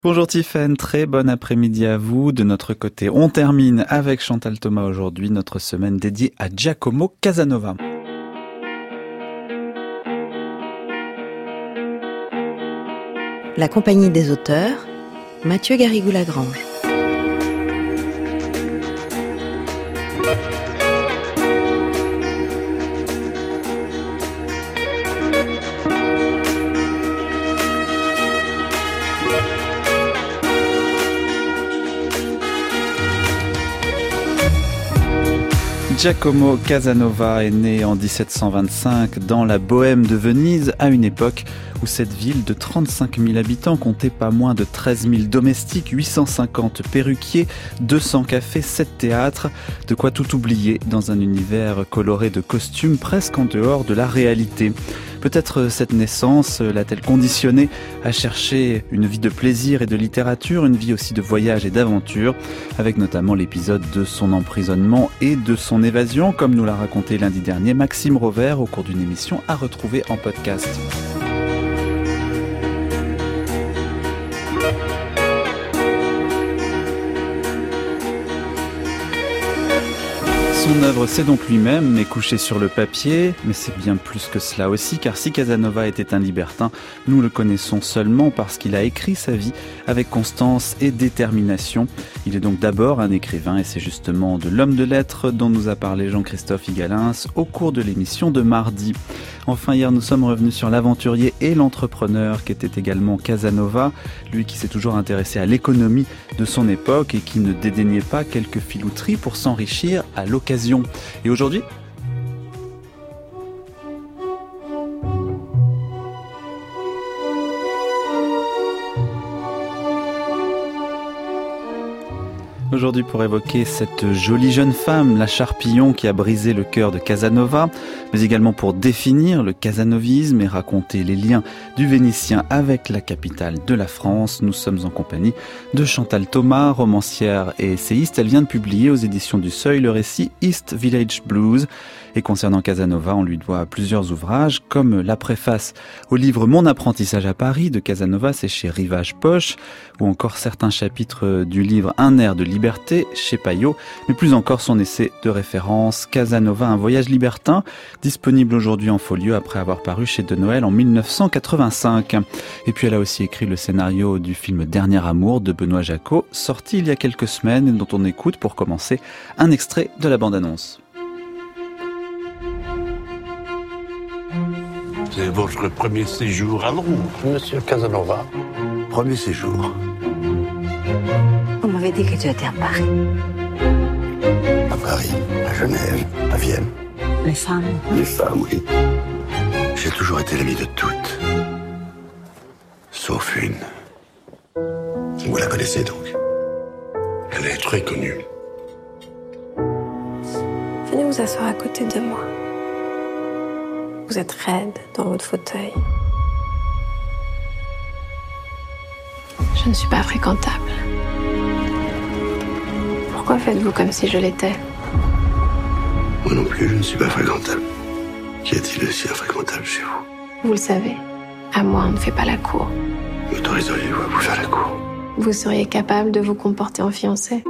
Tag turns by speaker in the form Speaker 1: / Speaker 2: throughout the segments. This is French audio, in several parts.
Speaker 1: Bonjour Tiffaine, très bon après-midi à vous. De notre côté, on termine avec Chantal Thomas aujourd'hui, notre semaine dédiée à Giacomo Casanova.
Speaker 2: La compagnie des auteurs, Mathieu Garrigou-Lagrange.
Speaker 1: Giacomo Casanova est né en 1725 dans la Bohème de Venise, à une époque où cette ville de 35 000 habitants comptait pas moins de 13 000 domestiques, 850 perruquiers, 200 cafés, 7 théâtres, de quoi tout oublier dans un univers coloré de costumes presque en dehors de la réalité. Peut-être cette naissance l'a-t-elle conditionné à chercher une vie de plaisir et de littérature, une vie aussi de voyage et d'aventure, avec notamment l'épisode de son emprisonnement et de son évasion, comme nous l'a raconté lundi dernier Maxime Rovert au cours d'une émission à retrouver en podcast. Son œuvre, c'est donc lui-même, mais couché sur le papier. Mais c'est bien plus que cela aussi, car si Casanova était un libertin, nous le connaissons seulement parce qu'il a écrit sa vie avec constance et détermination. Il est donc d'abord un écrivain, et c'est justement de l'homme de lettres dont nous a parlé Jean-Christophe Igalins au cours de l'émission de mardi. Enfin, hier, nous sommes revenus sur l'aventurier et l'entrepreneur qui était également Casanova, lui qui s'est toujours intéressé à l'économie de son époque et qui ne dédaignait pas quelques filouteries pour s'enrichir à l'occasion. Et aujourd'hui, pour évoquer cette jolie jeune femme, la Charpillon, qui a brisé le cœur de Casanova, mais également pour définir le casanovisme et raconter les liens du Vénitien avec la capitale de la France, nous sommes en compagnie de Chantal Thomas, romancière et essayiste. Elle vient de publier aux éditions du Seuil le récit East Village Blues. Et concernant Casanova, on lui doit plusieurs ouvrages, comme la préface au livre Mon apprentissage à Paris de Casanova, c'est chez Rivage Poche, ou encore certains chapitres du livre Un air de liberté chez Payot, mais plus encore son essai de référence Casanova, un voyage libertin, disponible aujourd'hui en folio après avoir paru chez De Noël en 1985. Et puis elle a aussi écrit le scénario du film Dernier amour de Benoît Jacot, sorti il y a quelques semaines et dont on écoute pour commencer un extrait de la bande-annonce.
Speaker 3: C'est votre premier séjour à Londres, monsieur Casanova.
Speaker 4: Premier séjour.
Speaker 2: On m'avait dit que tu étais à Paris.
Speaker 4: À Paris, à Genève, à Vienne.
Speaker 2: Les femmes.
Speaker 4: Les femmes, oui. J'ai toujours été l'ami de toutes. Sauf une. Vous la connaissez donc?
Speaker 3: Elle est très connue.
Speaker 5: Venez vous asseoir à côté de moi. Vous êtes raide dans votre fauteuil. Je ne suis pas fréquentable. Pourquoi faites-vous comme si je l'étais?
Speaker 4: Moi non plus, je ne suis pas fréquentable. Qu'y a-t-il de si infréquentable chez vous?
Speaker 5: Vous le savez, à moi on ne fait pas la cour.
Speaker 4: M'autoriseriez-vous à vous faire la cour?
Speaker 5: Vous seriez capable de vous comporter en fiancé?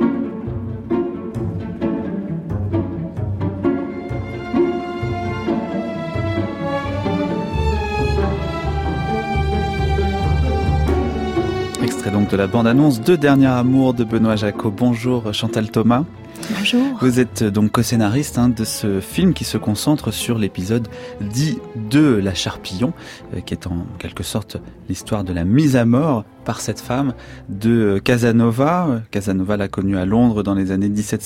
Speaker 1: Extrait donc de la bande-annonce de Dernier amour de Benoît Jacot. Bonjour Chantal Thomas.
Speaker 2: Bonjour.
Speaker 1: Vous êtes donc co-scénariste de ce film qui se concentre sur l'épisode dit de La Charpillon, qui est en quelque sorte l'histoire de la mise à mort par cette femme de Casanova. Casanova l'a connue à Londres dans les années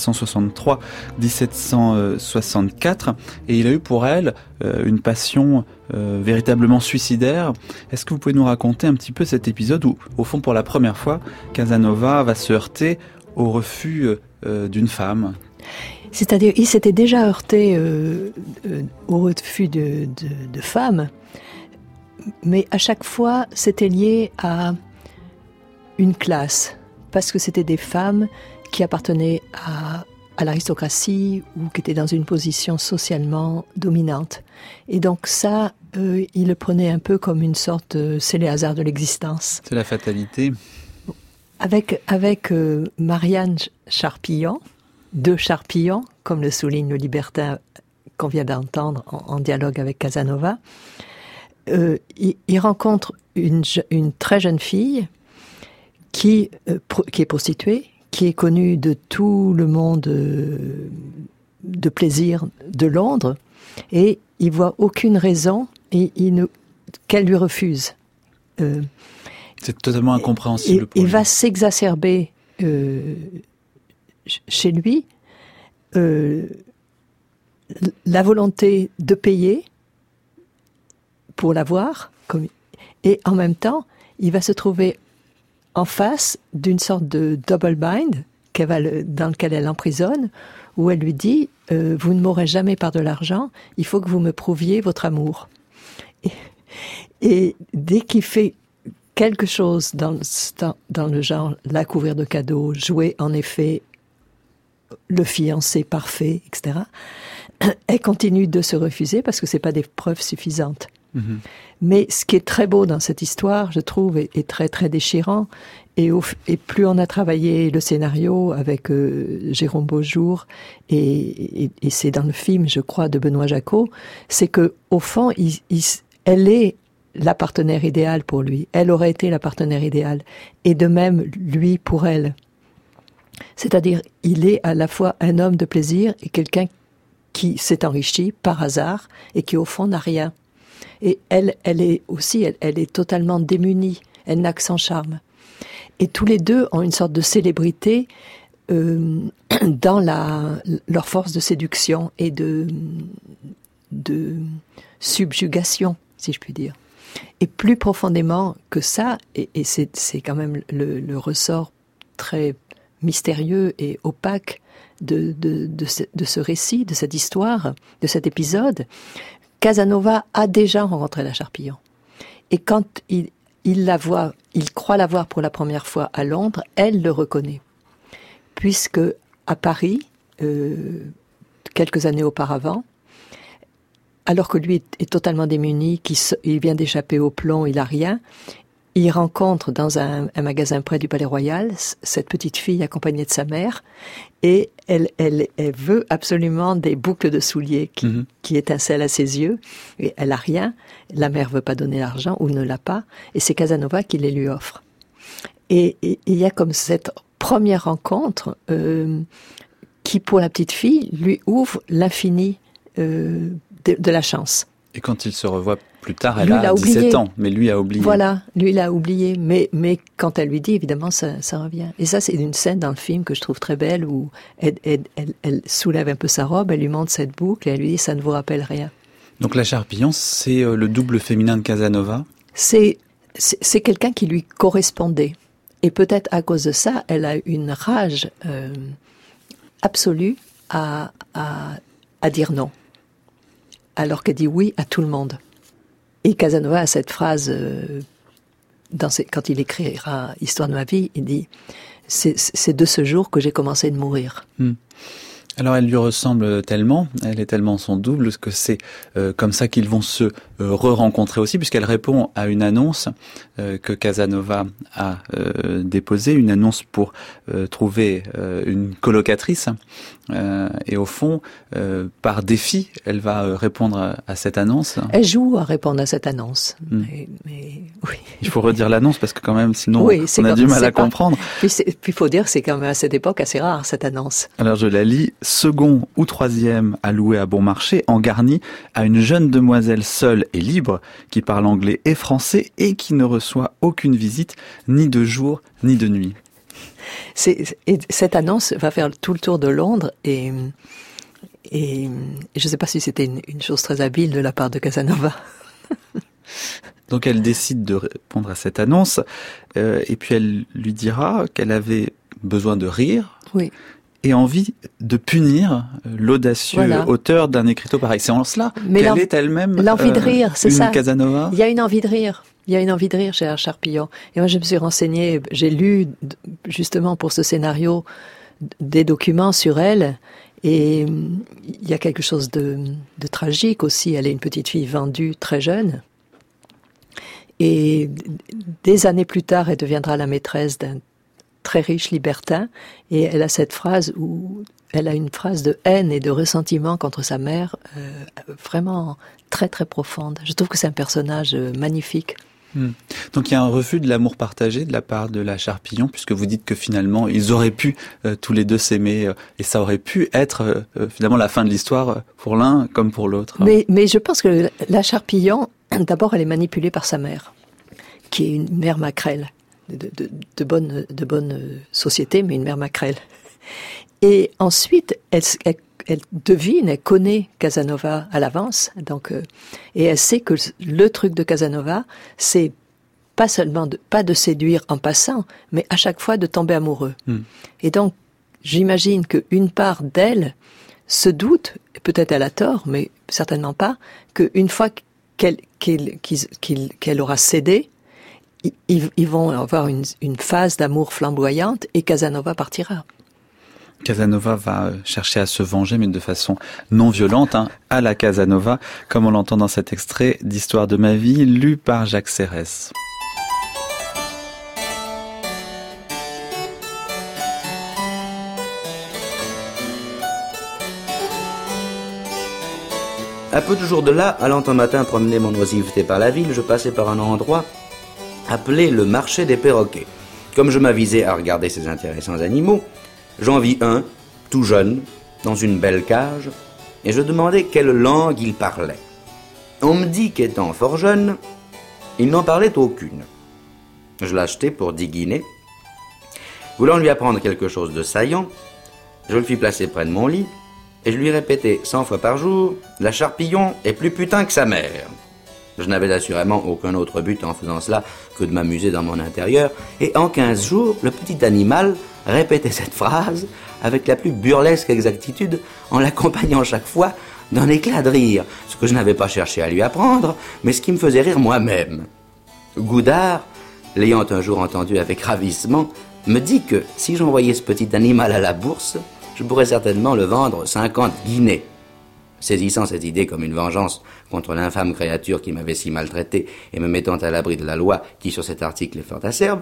Speaker 1: 1763-1764 et il a eu pour elle une passion véritablement suicidaire. Est-ce que vous pouvez nous raconter un petit peu cet épisode où, au fond, pour la première fois, Casanova va se heurter au refus d'une femme?
Speaker 6: C'est-à-dire, il s'était déjà heurté au refus de femmes, mais à chaque fois, c'était lié à une classe, parce que c'était des femmes qui appartenaient à l'aristocratie ou qui étaient dans une position socialement dominante. Et donc ça, il le prenait un peu comme une sorte c'est les hasards de l'existence.
Speaker 1: C'est la fatalité.
Speaker 6: Avec Marianne Charpillon, de Charpillon, comme le souligne le libertin qu'on vient d'entendre en dialogue avec Casanova, il rencontre une très jeune fille qui est prostituée, qui est connue de tout le monde de plaisir de Londres, et il voit aucune raison qu'elle lui refuse.
Speaker 1: C'est totalement incompréhensible pour lui.
Speaker 6: Il va s'exacerber chez lui la volonté de payer pour l'avoir, et en même temps, il va se trouver en face d'une sorte de double bind dans lequel elle emprisonne, où elle lui dit « Vous ne m'aurez jamais par de l'argent, il faut que vous me prouviez votre amour. » Et dès qu'il fait quelque chose dans le genre la couvrir de cadeaux, jouer en effet le fiancé parfait, etc., elle continue de se refuser parce que c'est pas des preuves suffisantes. Mm-hmm. Mais ce qui est très beau dans cette histoire, je trouve, est très très déchirant. Et plus on a travaillé le scénario avec Jérôme Beaujour, et c'est dans le film, je crois, de Benoît Jacot, c'est que au fond, elle est la partenaire idéale pour lui. Elle aurait été la partenaire idéale. Et de même, lui pour elle. C'est-à-dire, il est à la fois un homme de plaisir et quelqu'un qui s'est enrichi par hasard et qui, au fond, n'a rien. Et elle est aussi, elle est totalement démunie. Elle n'a que son charme. Et tous les deux ont une sorte de célébrité dans leur force de séduction et de subjugation, si je puis dire. Et plus profondément que ça, et c'est quand même le ressort très mystérieux et opaque de ce récit, de cette histoire, de cet épisode, Casanova a déjà rencontré la Charpillon. Et quand il la voit, il croit la voir pour la première fois à Londres, elle le reconnaît. Puisque à Paris, quelques années auparavant, alors que lui est totalement démuni, il vient d'échapper au plomb, il n'a rien, il rencontre dans un magasin près du Palais Royal cette petite fille accompagnée de sa mère, et elle veut absolument des boucles de souliers qui étincellent à ses yeux, et elle n'a rien, la mère veut pas donner l'argent ou ne l'a pas, et c'est Casanova qui les lui offre. Et il y a comme cette première rencontre qui, pour la petite fille, lui ouvre l'infini de la chance.
Speaker 1: Et quand ils se revoient plus tard, elle a 17 ans, mais lui a oublié.
Speaker 6: Voilà, lui il a oublié, mais quand elle lui dit, évidemment, ça revient. Et ça, c'est une scène dans le film que je trouve très belle, où elle soulève un peu sa robe, elle lui montre cette boucle, et elle lui dit, ça ne vous rappelle rien.
Speaker 1: Donc la Charpillon, c'est le double féminin de Casanova ?
Speaker 6: C'est quelqu'un qui lui correspondait. Et peut-être à cause de ça, elle a une rage absolue à dire non. Alors qu'elle dit oui à tout le monde. Et Casanova a cette phrase, quand il écrira « Histoire de ma vie », il dit « C'est de ce jour que j'ai commencé de mourir ».
Speaker 1: Alors elle lui ressemble tellement, elle est tellement son double, que c'est comme ça qu'ils vont se re-rencontrer aussi, puisqu'elle répond à une annonce que Casanova a déposée, une annonce pour trouver une colocatrice. Et au fond, par défi, elle va répondre à cette annonce.
Speaker 6: Elle joue à répondre à cette annonce. Mais oui.
Speaker 1: Il faut redire l'annonce parce que quand même, sinon, on a du mal à comprendre.
Speaker 6: Puis il faut dire que c'est quand même à cette époque assez rare, cette annonce.
Speaker 1: Alors je la lis. Second ou troisième à louer à bon marché, en garni à une jeune demoiselle seule et libre qui parle anglais et français et qui ne reçoit aucune visite, ni de jour ni de nuit.
Speaker 6: Et cette annonce va faire tout le tour de Londres et je ne sais pas si c'était une chose très habile de la part de Casanova.
Speaker 1: Donc elle décide de répondre à cette annonce et puis elle lui dira qu'elle avait besoin de rire.
Speaker 6: Oui.
Speaker 1: Et envie de punir l'audacieux auteur d'un écriteau pareil. C'est en cela qu'elle est elle-même
Speaker 6: l'envie de rire, c'est
Speaker 1: une
Speaker 6: ça.
Speaker 1: Casanova.
Speaker 6: Il y a une envie de rire. Il y a une envie de rire chez la Charpillon. Et moi, je me suis renseignée, j'ai lu justement pour ce scénario des documents sur elle. Et il y a quelque chose de tragique aussi. Elle est une petite fille vendue très jeune. Et des années plus tard, elle deviendra la maîtresse très riche, libertin, et elle a cette phrase où elle a une phrase de haine et de ressentiment contre sa mère, vraiment très très profonde. Je trouve que c'est un personnage magnifique.
Speaker 1: Donc il y a un refus de l'amour partagé de la part de la Charpillon, puisque vous dites que finalement ils auraient pu tous les deux s'aimer, et ça aurait pu être finalement la fin de l'histoire pour l'un comme pour l'autre.
Speaker 6: Mais je pense que la Charpillon, d'abord elle est manipulée par sa mère, qui est une mère maquerelle, de bonne société, mais une mère maquerelle. Et ensuite, elle devine, elle connaît Casanova à l'avance, donc, et elle sait que le truc de Casanova, c'est pas seulement pas de séduire en passant, mais à chaque fois de tomber amoureux. Et donc, j'imagine qu'une part d'elle se doute, peut-être elle a tort, mais certainement pas, qu'une fois qu'elle aura cédé, ils vont avoir une phase d'amour flamboyante et Casanova partira.
Speaker 1: Casanova va chercher à se venger, mais de façon non violente, à la Casanova, comme on l'entend dans cet extrait d'Histoire de ma vie, lu par Jacques Serres.
Speaker 7: À peu de jours de là, allant un matin promener mon oisiveté par la ville, je passais par un endroit appelé le marché des perroquets. Comme je m'avisais à regarder ces intéressants animaux, j'en vis un, tout jeune, dans une belle cage, et je demandais quelle langue il parlait. On me dit qu'étant fort jeune, il n'en parlait aucune. Je l'achetai pour 10 guinées. Voulant lui apprendre quelque chose de saillant, je le fis placer près de mon lit, et je lui répétais 100 fois par jour, « La Charpillon est plus putain que sa mère ». Je n'avais assurément aucun autre but en faisant cela que de m'amuser dans mon intérieur, et en 15 jours, le petit animal répétait cette phrase avec la plus burlesque exactitude, en l'accompagnant chaque fois d'un éclat de rire, ce que je n'avais pas cherché à lui apprendre, mais ce qui me faisait rire moi-même. Goudard, l'ayant un jour entendu avec ravissement, me dit que si j'envoyais ce petit animal à la bourse, je pourrais certainement le vendre 50 guinées. Saisissant cette idée comme une vengeance contre l'infâme créature qui m'avait si maltraité et me mettant à l'abri de la loi qui sur cet article est fort acerbe,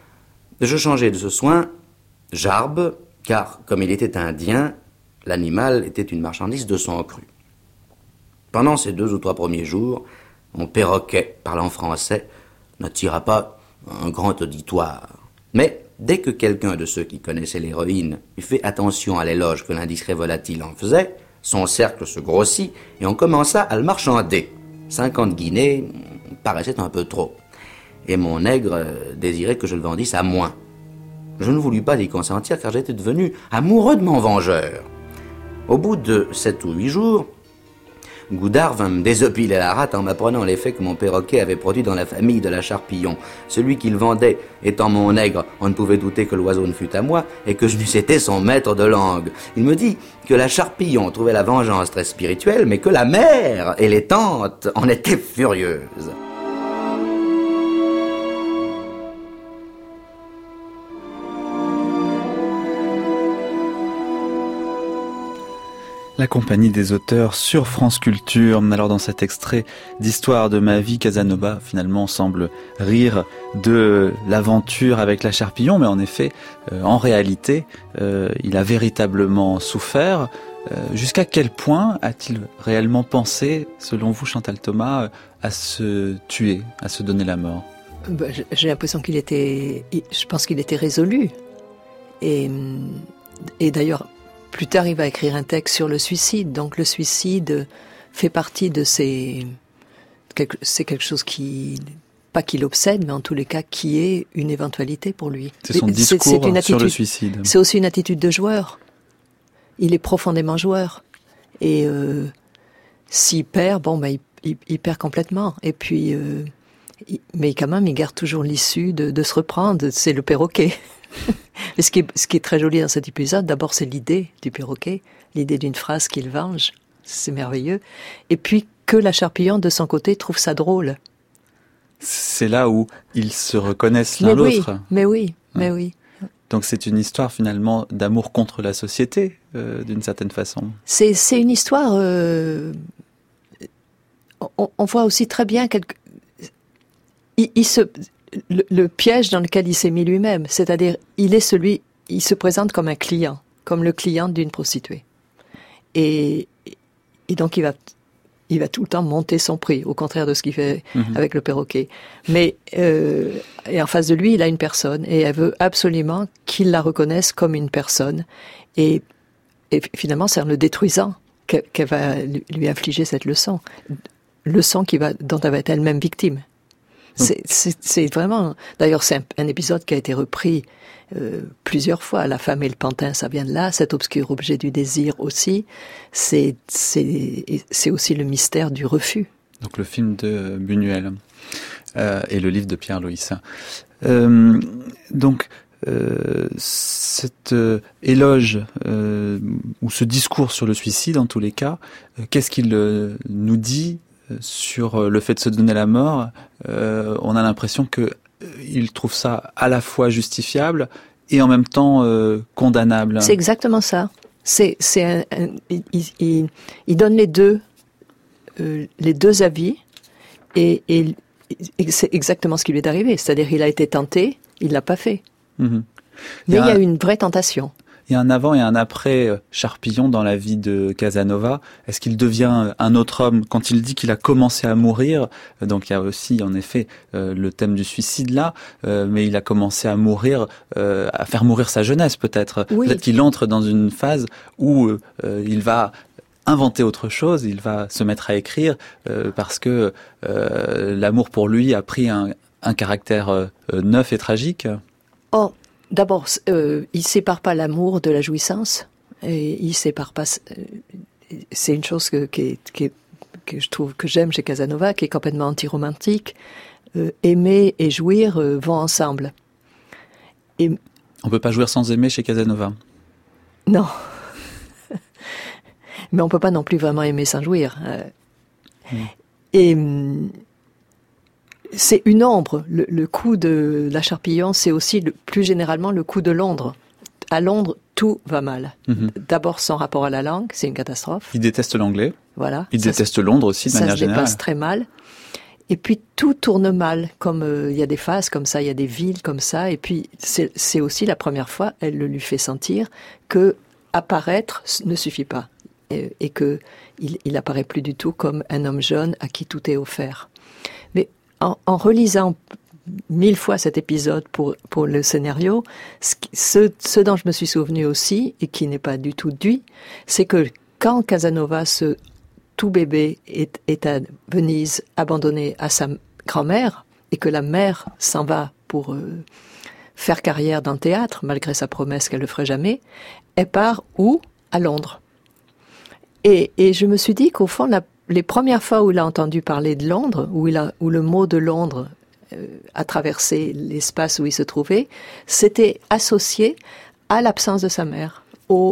Speaker 7: je changeai de ce soin Jarbe, car comme il était indien, l'animal était une marchandise de sang cru. Pendant ces 2 ou 3 premiers jours, mon perroquet, parlant français, n'attira pas un grand auditoire. Mais dès que quelqu'un de ceux qui connaissaient l'héroïne eut fait attention à l'éloge que l'indiscret volatile en faisait, son cercle se grossit et on commença à le marchander. 50 guinées paraissaient un peu trop, et mon nègre désirait que je le vendisse à moins. Je ne voulus pas y consentir car j'étais devenu amoureux de mon vengeur. Au bout de 7 ou 8 jours, Goudard vint me désopiler la rate en m'apprenant l'effet que mon perroquet avait produit dans la famille de la Charpillon. Celui qu'il vendait étant mon nègre, on ne pouvait douter que l'oiseau ne fût à moi et que je n'eusse été son maître de langue. Il me dit que la Charpillon trouvait la vengeance très spirituelle, mais que la mère et les tantes en étaient furieuses.
Speaker 1: La compagnie des auteurs sur France Culture. Alors dans cet extrait d'Histoire de ma vie, Casanova finalement semble rire de l'aventure avec la Charpillon, mais en effet, en réalité, il a véritablement souffert. Jusqu'à quel point a-t-il réellement pensé, selon vous Chantal Thomas, à se tuer, à se donner la mort?
Speaker 6: J'ai l'impression je pense qu'il était résolu. Et d'ailleurs, plus tard, il va écrire un texte sur le suicide. Donc le suicide fait partie de c'est quelque chose pas qui l'obsède, mais en tous les cas qui est une éventualité pour lui.
Speaker 1: C'est son discours sur le suicide.
Speaker 6: C'est aussi une attitude de joueur. Il est profondément joueur. Et s'il perd, il perd complètement. Et puis, mais quand même, il garde toujours l'issue de se reprendre. C'est le perroquet. Mais ce qui est très joli dans cet épisode, d'abord c'est l'idée du perroquet, l'idée d'une phrase qu'il venge, c'est merveilleux. Et puis que la Charpillon, de son côté, trouve ça drôle.
Speaker 1: C'est là où ils se reconnaissent l'un l'autre.
Speaker 6: Mais oui.
Speaker 1: Donc c'est une histoire finalement d'amour contre la société, d'une certaine façon.
Speaker 6: C'est une histoire... on voit aussi très bien le piège dans lequel il s'est mis lui-même. C'est-à-dire, il se présente comme un client, comme le client d'une prostituée. Et donc, il va tout le temps monter son prix, au contraire de ce qu'il fait avec le perroquet. Mais et en face de lui, il a une personne, et elle veut absolument qu'il la reconnaisse comme une personne. Et finalement, c'est en le détruisant qu'elle va lui infliger cette leçon dont elle va être elle-même victime. C'est vraiment... D'ailleurs, c'est un épisode qui a été repris plusieurs fois. La femme et le pantin, ça vient de là. Cet obscur objet du désir aussi. C'est aussi le mystère du refus.
Speaker 1: Donc le film de Buñuel et le livre de Pierre Loïs. Cet éloge ou ce discours sur le suicide, en tous les cas, qu'est-ce qu'il nous dit sur le fait de se donner la mort? On a l'impression que il trouve ça à la fois justifiable et en même temps condamnable.
Speaker 6: C'est exactement ça. Il donne les deux avis et c'est exactement ce qui lui est arrivé. C'est-à-dire, il a été tenté, il l'a pas fait. Mais il y a une vraie tentation.
Speaker 1: Il y a un avant et un après Charpillon dans la vie de Casanova. Est-ce qu'il devient un autre homme quand il dit qu'il a commencé à mourir? Donc il y a aussi en effet le thème du suicide là, mais il a commencé à mourir, à faire mourir sa jeunesse peut-être. Oui. Peut-être qu'il entre dans une phase où il va inventer autre chose, il va se mettre à écrire parce que l'amour pour lui a pris un caractère neuf et tragique.
Speaker 6: Oh. D'abord, il sépare pas l'amour de la jouissance, et il sépare pas. C'est une chose que je trouve que j'aime chez Casanova, qui est complètement anti-romantique. Aimer et jouir vont ensemble. Et
Speaker 1: on peut pas jouir sans aimer chez Casanova.
Speaker 6: Non, mais on peut pas non plus vraiment aimer sans jouir. Et c'est une ombre. Le coup de la Charpillon, c'est aussi plus généralement le coup de Londres. À Londres, tout va mal. D'abord, son rapport à la langue, c'est une catastrophe.
Speaker 1: Il déteste l'anglais.
Speaker 6: Voilà.
Speaker 1: Il déteste Londres aussi, de manière générale.
Speaker 6: Ça se dépasse très mal. Et puis, tout tourne mal. Comme il y a des phases comme ça, il y a des villes comme ça. Et puis, c'est aussi la première fois, elle le lui fait sentir que apparaître ne suffit pas. Et que il apparaît plus du tout comme un homme jeune à qui tout est offert. Mais en relisant 1000 fois cet épisode pour le scénario, ce dont je me suis souvenu aussi, et qui n'est pas du tout dû, c'est que quand Casanova, ce tout bébé, est à Venise, abandonné à sa grand-mère, et que la mère s'en va pour faire carrière dans le théâtre, malgré sa promesse qu'elle ne le ferait jamais, elle part où? À Londres. Et je me suis dit qu'au fond, les premières fois où il a entendu parler de Londres, où le mot de Londres a traversé l'espace où il se trouvait, c'était associé à l'absence de sa mère,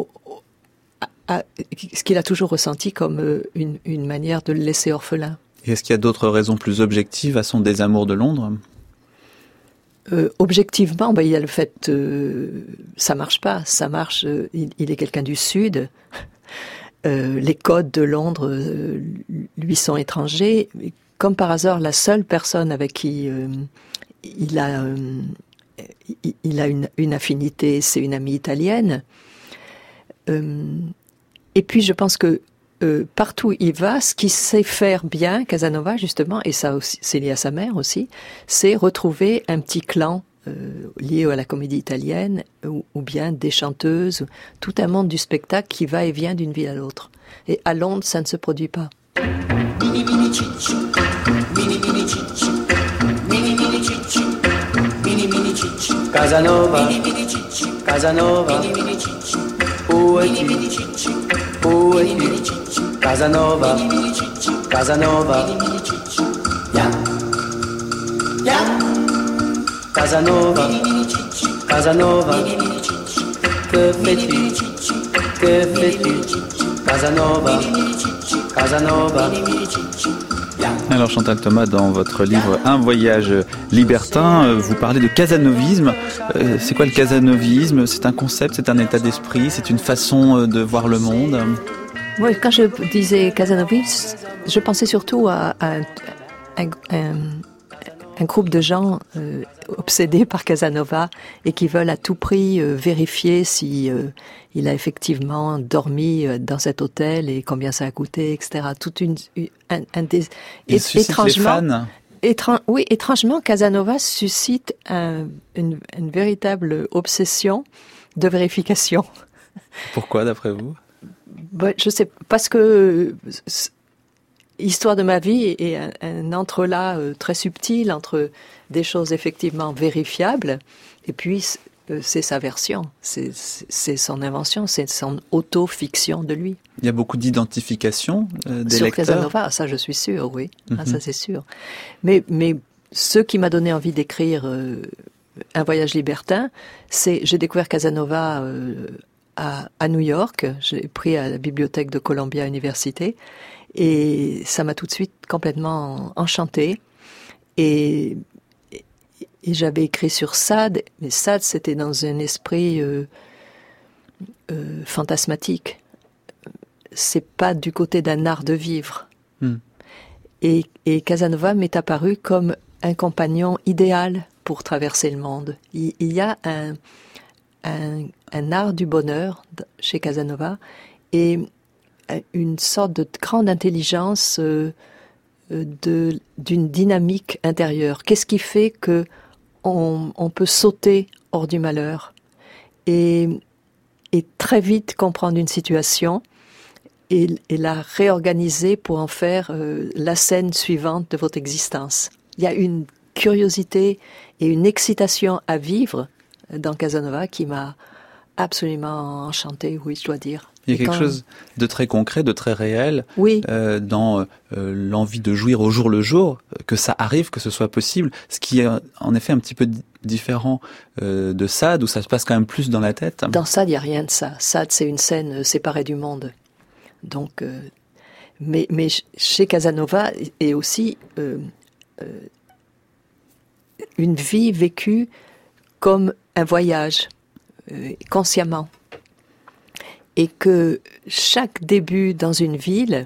Speaker 6: à ce qu'il a toujours ressenti comme une manière de le laisser orphelin.
Speaker 1: Et est-ce qu'il y a d'autres raisons plus objectives à son désamour de Londres ?
Speaker 6: Objectivement, il y a le fait ça marche pas, ça marche. Il est quelqu'un du Sud. Les codes de Londres lui sont étrangers. Comme par hasard, la seule personne avec qui il a une affinité, c'est une amie italienne. Et puis je pense que partout où il va, ce qu'il sait faire bien, Casanova justement, et ça aussi, c'est lié à sa mère aussi, c'est retrouver un petit clan lié à la comédie italienne, ou bien des chanteuses, tout un monde du spectacle qui va et vient d'une ville à l'autre. Et à Londres, ça ne se produit pas.
Speaker 8: Mini mini cicci, mini mini cicci, mini mini cicci, mini mini cicci, Casanova, mini mini cicci, Casanova, mini mini cicci, où es-tu, où es-tu, Casanova, mini mini cicci, Casanova, mini mini cicci, ya, ya, Casanova, Casanova, que fais-tu, que fais-tu, Casanova, Casanova.
Speaker 1: Alors Chantal Thomas, dans votre livre Un voyage libertin, vous parlez de casanovisme. C'est quoi le casanovisme ? C'est un concept, c'est un état d'esprit, c'est une façon de voir le monde ?
Speaker 6: Oui, quand je disais casanovisme, je pensais surtout à un groupe de gens obsédés par Casanova et qui veulent à tout prix vérifier si il a effectivement dormi dans cet hôtel et combien ça a coûté, etc.
Speaker 1: Il suscite les fans.
Speaker 6: Oui, étrangement, Casanova suscite une véritable obsession de vérification.
Speaker 1: Pourquoi, d'après vous ?
Speaker 6: Je sais, parce que Histoire de ma vie est un entrelac très subtil entre des choses effectivement vérifiables et puis c'est sa version, c'est son invention, c'est son auto-fiction de lui.
Speaker 1: Il y a beaucoup d'identification des lecteurs.
Speaker 6: Sur Casanova, ça je suis sûre, oui, ça c'est sûr. Mais ce qui m'a donné envie d'écrire Un voyage libertin, j'ai découvert Casanova à New York, j'ai pris à la bibliothèque de Columbia University. Et ça m'a tout de suite complètement enchantée. Et j'avais écrit sur Sade, mais Sade, c'était dans un esprit fantasmatique. C'est pas du côté d'un art de vivre. Et Casanova m'est apparu comme un compagnon idéal pour traverser le monde. Il y a un art du bonheur chez Casanova, et une sorte de grande intelligence d'une dynamique intérieure. Qu'est-ce qui fait que on peut sauter hors du malheur et très vite comprendre une situation et la réorganiser pour en faire la scène suivante de votre existence. Il y a une curiosité et une excitation à vivre dans Casanova qui m'a absolument enchantée, oui, je dois dire.
Speaker 1: Il y a quelque chose de très concret, de très réel,
Speaker 6: oui.
Speaker 1: Dans l'envie de jouir au jour le jour, que ça arrive, que ce soit possible, ce qui est en effet un petit peu différent de Sade, où ça se passe quand même plus dans la tête.
Speaker 6: Dans Sade, il n'y a rien de ça. Sade, c'est une scène séparée du monde. Donc, mais chez Casanova, et aussi une vie vécue comme un voyage, consciemment. Et que chaque début dans une ville,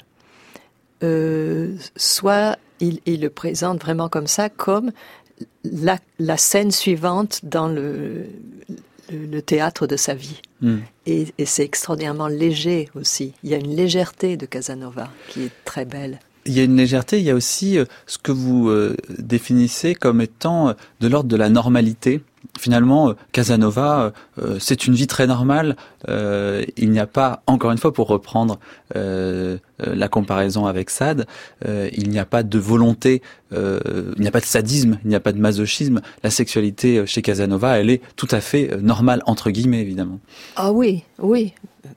Speaker 6: soit il le présente vraiment comme ça, comme la scène suivante dans le théâtre de sa vie. Et c'est extraordinairement léger aussi. Il y a une légèreté de Casanova qui est très belle.
Speaker 1: Il y a une légèreté, il y a aussi ce que vous définissez comme étant de l'ordre de la normalité. Finalement, Casanova, c'est une vie très normale. Il n'y a pas, encore une fois, pour reprendre la comparaison avec Sade, il n'y a pas de volonté, il n'y a pas de sadisme, il n'y a pas de masochisme. La sexualité chez Casanova, elle est tout à fait normale, entre guillemets, évidemment.
Speaker 6: Ah oui, oui.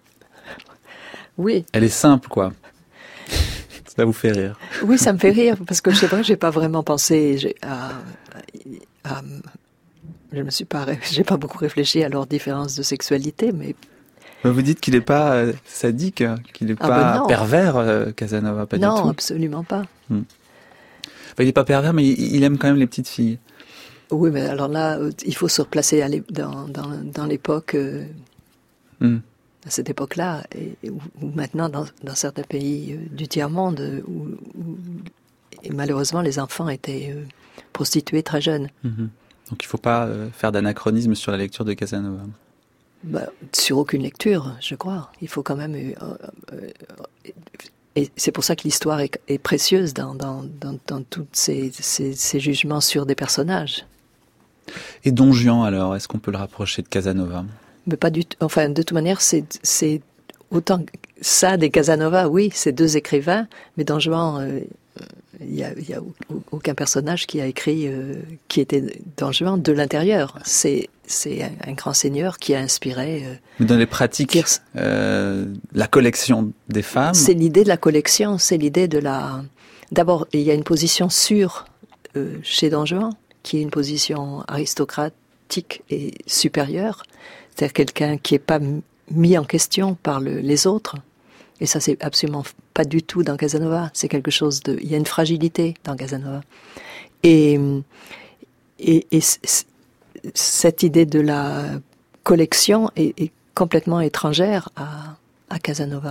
Speaker 6: Oui.
Speaker 1: Elle est simple, quoi. Ça vous fait rire.
Speaker 6: Oui, ça me fait rire, parce que c'est vrai, j'ai pas vraiment pensé j'ai pas beaucoup réfléchi à leur différence de sexualité, mais...
Speaker 1: Vous dites qu'il n'est pas sadique, qu'il n'est pas pervers, Casanova, pas du tout.
Speaker 6: Non, absolument pas.
Speaker 1: Il n'est pas pervers, mais il aime quand même les petites filles.
Speaker 6: Oui, mais alors là, il faut se replacer dans l'époque... à cette époque-là, où maintenant, dans certains pays du tiers-monde, où malheureusement les enfants étaient prostitués très jeunes.
Speaker 1: Donc il ne faut pas faire d'anachronisme sur la lecture de Casanova.
Speaker 6: Sur aucune lecture, je crois. Il faut quand même... et c'est pour ça que l'histoire est précieuse dans tous ces jugements sur des personnages.
Speaker 1: Et Don Juan, alors, est-ce qu'on peut le rapprocher de Casanova ?
Speaker 6: Mais pas du tout. Enfin, de toute manière, c'est autant Sade et Casanova, oui, c'est deux écrivains, mais Don Juan, il y a aucun personnage qui a écrit qui était Don Juan de l'intérieur. C'est un grand seigneur qui a inspiré.
Speaker 1: Mais dans les pratiques, la collection des femmes.
Speaker 6: C'est l'idée de la collection, c'est l'idée de la. D'abord, il y a une position sûre chez Don Juan, qui est une position aristocratique et supérieure. C'est-à-dire quelqu'un qui n'est pas mis en question par les autres. Et ça, c'est absolument pas du tout dans Casanova. C'est quelque chose de... Il y a une fragilité dans Casanova. Et cette idée de la collection est complètement étrangère à Casanova.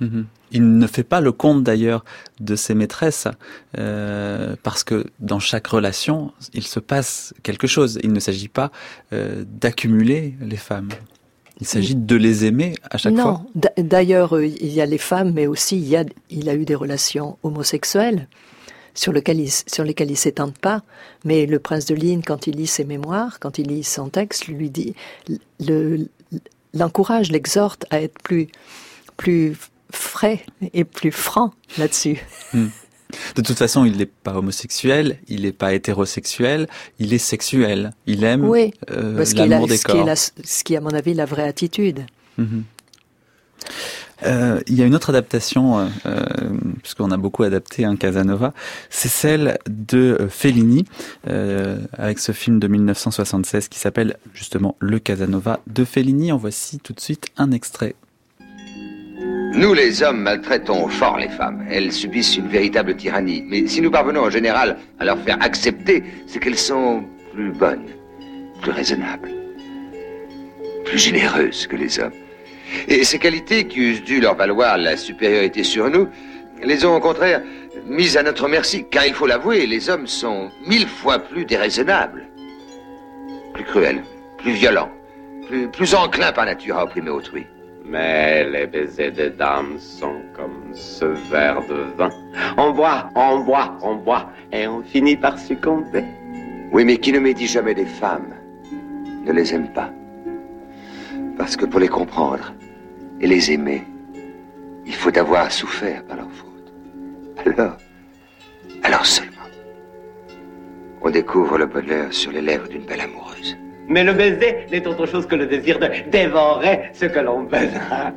Speaker 1: Il ne fait pas le compte d'ailleurs de ses maîtresses, parce que dans chaque relation, il se passe quelque chose. Il ne s'agit pas d'accumuler les femmes. Il s'agit de les aimer à chaque fois.
Speaker 6: Non, d'ailleurs, il y a les femmes, mais aussi il a eu des relations homosexuelles sur lesquelles il s'étende pas. Mais le prince de Ligne, quand il lit ses mémoires, quand il lit son texte, lui dit, l'encourage, l'exhorte à être plus frais et plus franc là-dessus.
Speaker 1: De toute façon, il n'est pas homosexuel, il n'est pas hétérosexuel, il est sexuel. Il aime l'amour des corps.
Speaker 6: Ce qui est, à mon avis, la vraie attitude.
Speaker 1: Il y a une autre adaptation, puisqu'on a beaucoup adapté Casanova, c'est celle de Fellini, avec ce film de 1976 qui s'appelle justement Le Casanova de Fellini. En voici tout de suite un extrait.
Speaker 9: Nous, les hommes, maltraitons fort les femmes. Elles subissent une véritable tyrannie. Mais si nous parvenons en général à leur faire accepter, c'est qu'elles sont plus bonnes, plus raisonnables, plus généreuses que les hommes. Et ces qualités qui eussent dû leur valoir la supériorité sur nous, les ont au contraire mises à notre merci. Car il faut l'avouer, les hommes sont 1000 fois plus déraisonnables, plus cruels, plus violents, plus enclins par nature à opprimer autrui.
Speaker 10: Mais les baisers des dames sont comme ce verre de vin. On boit, et on finit par succomber.
Speaker 9: Oui, mais qui ne médit jamais des femmes ne les aime pas. Parce que pour les comprendre et les aimer, il faut avoir souffert par leur faute. Alors seulement, on découvre le bonheur sur les lèvres d'une belle amoureuse.
Speaker 10: Mais le baiser n'est autre chose que le désir de dévorer ce que l'on baise.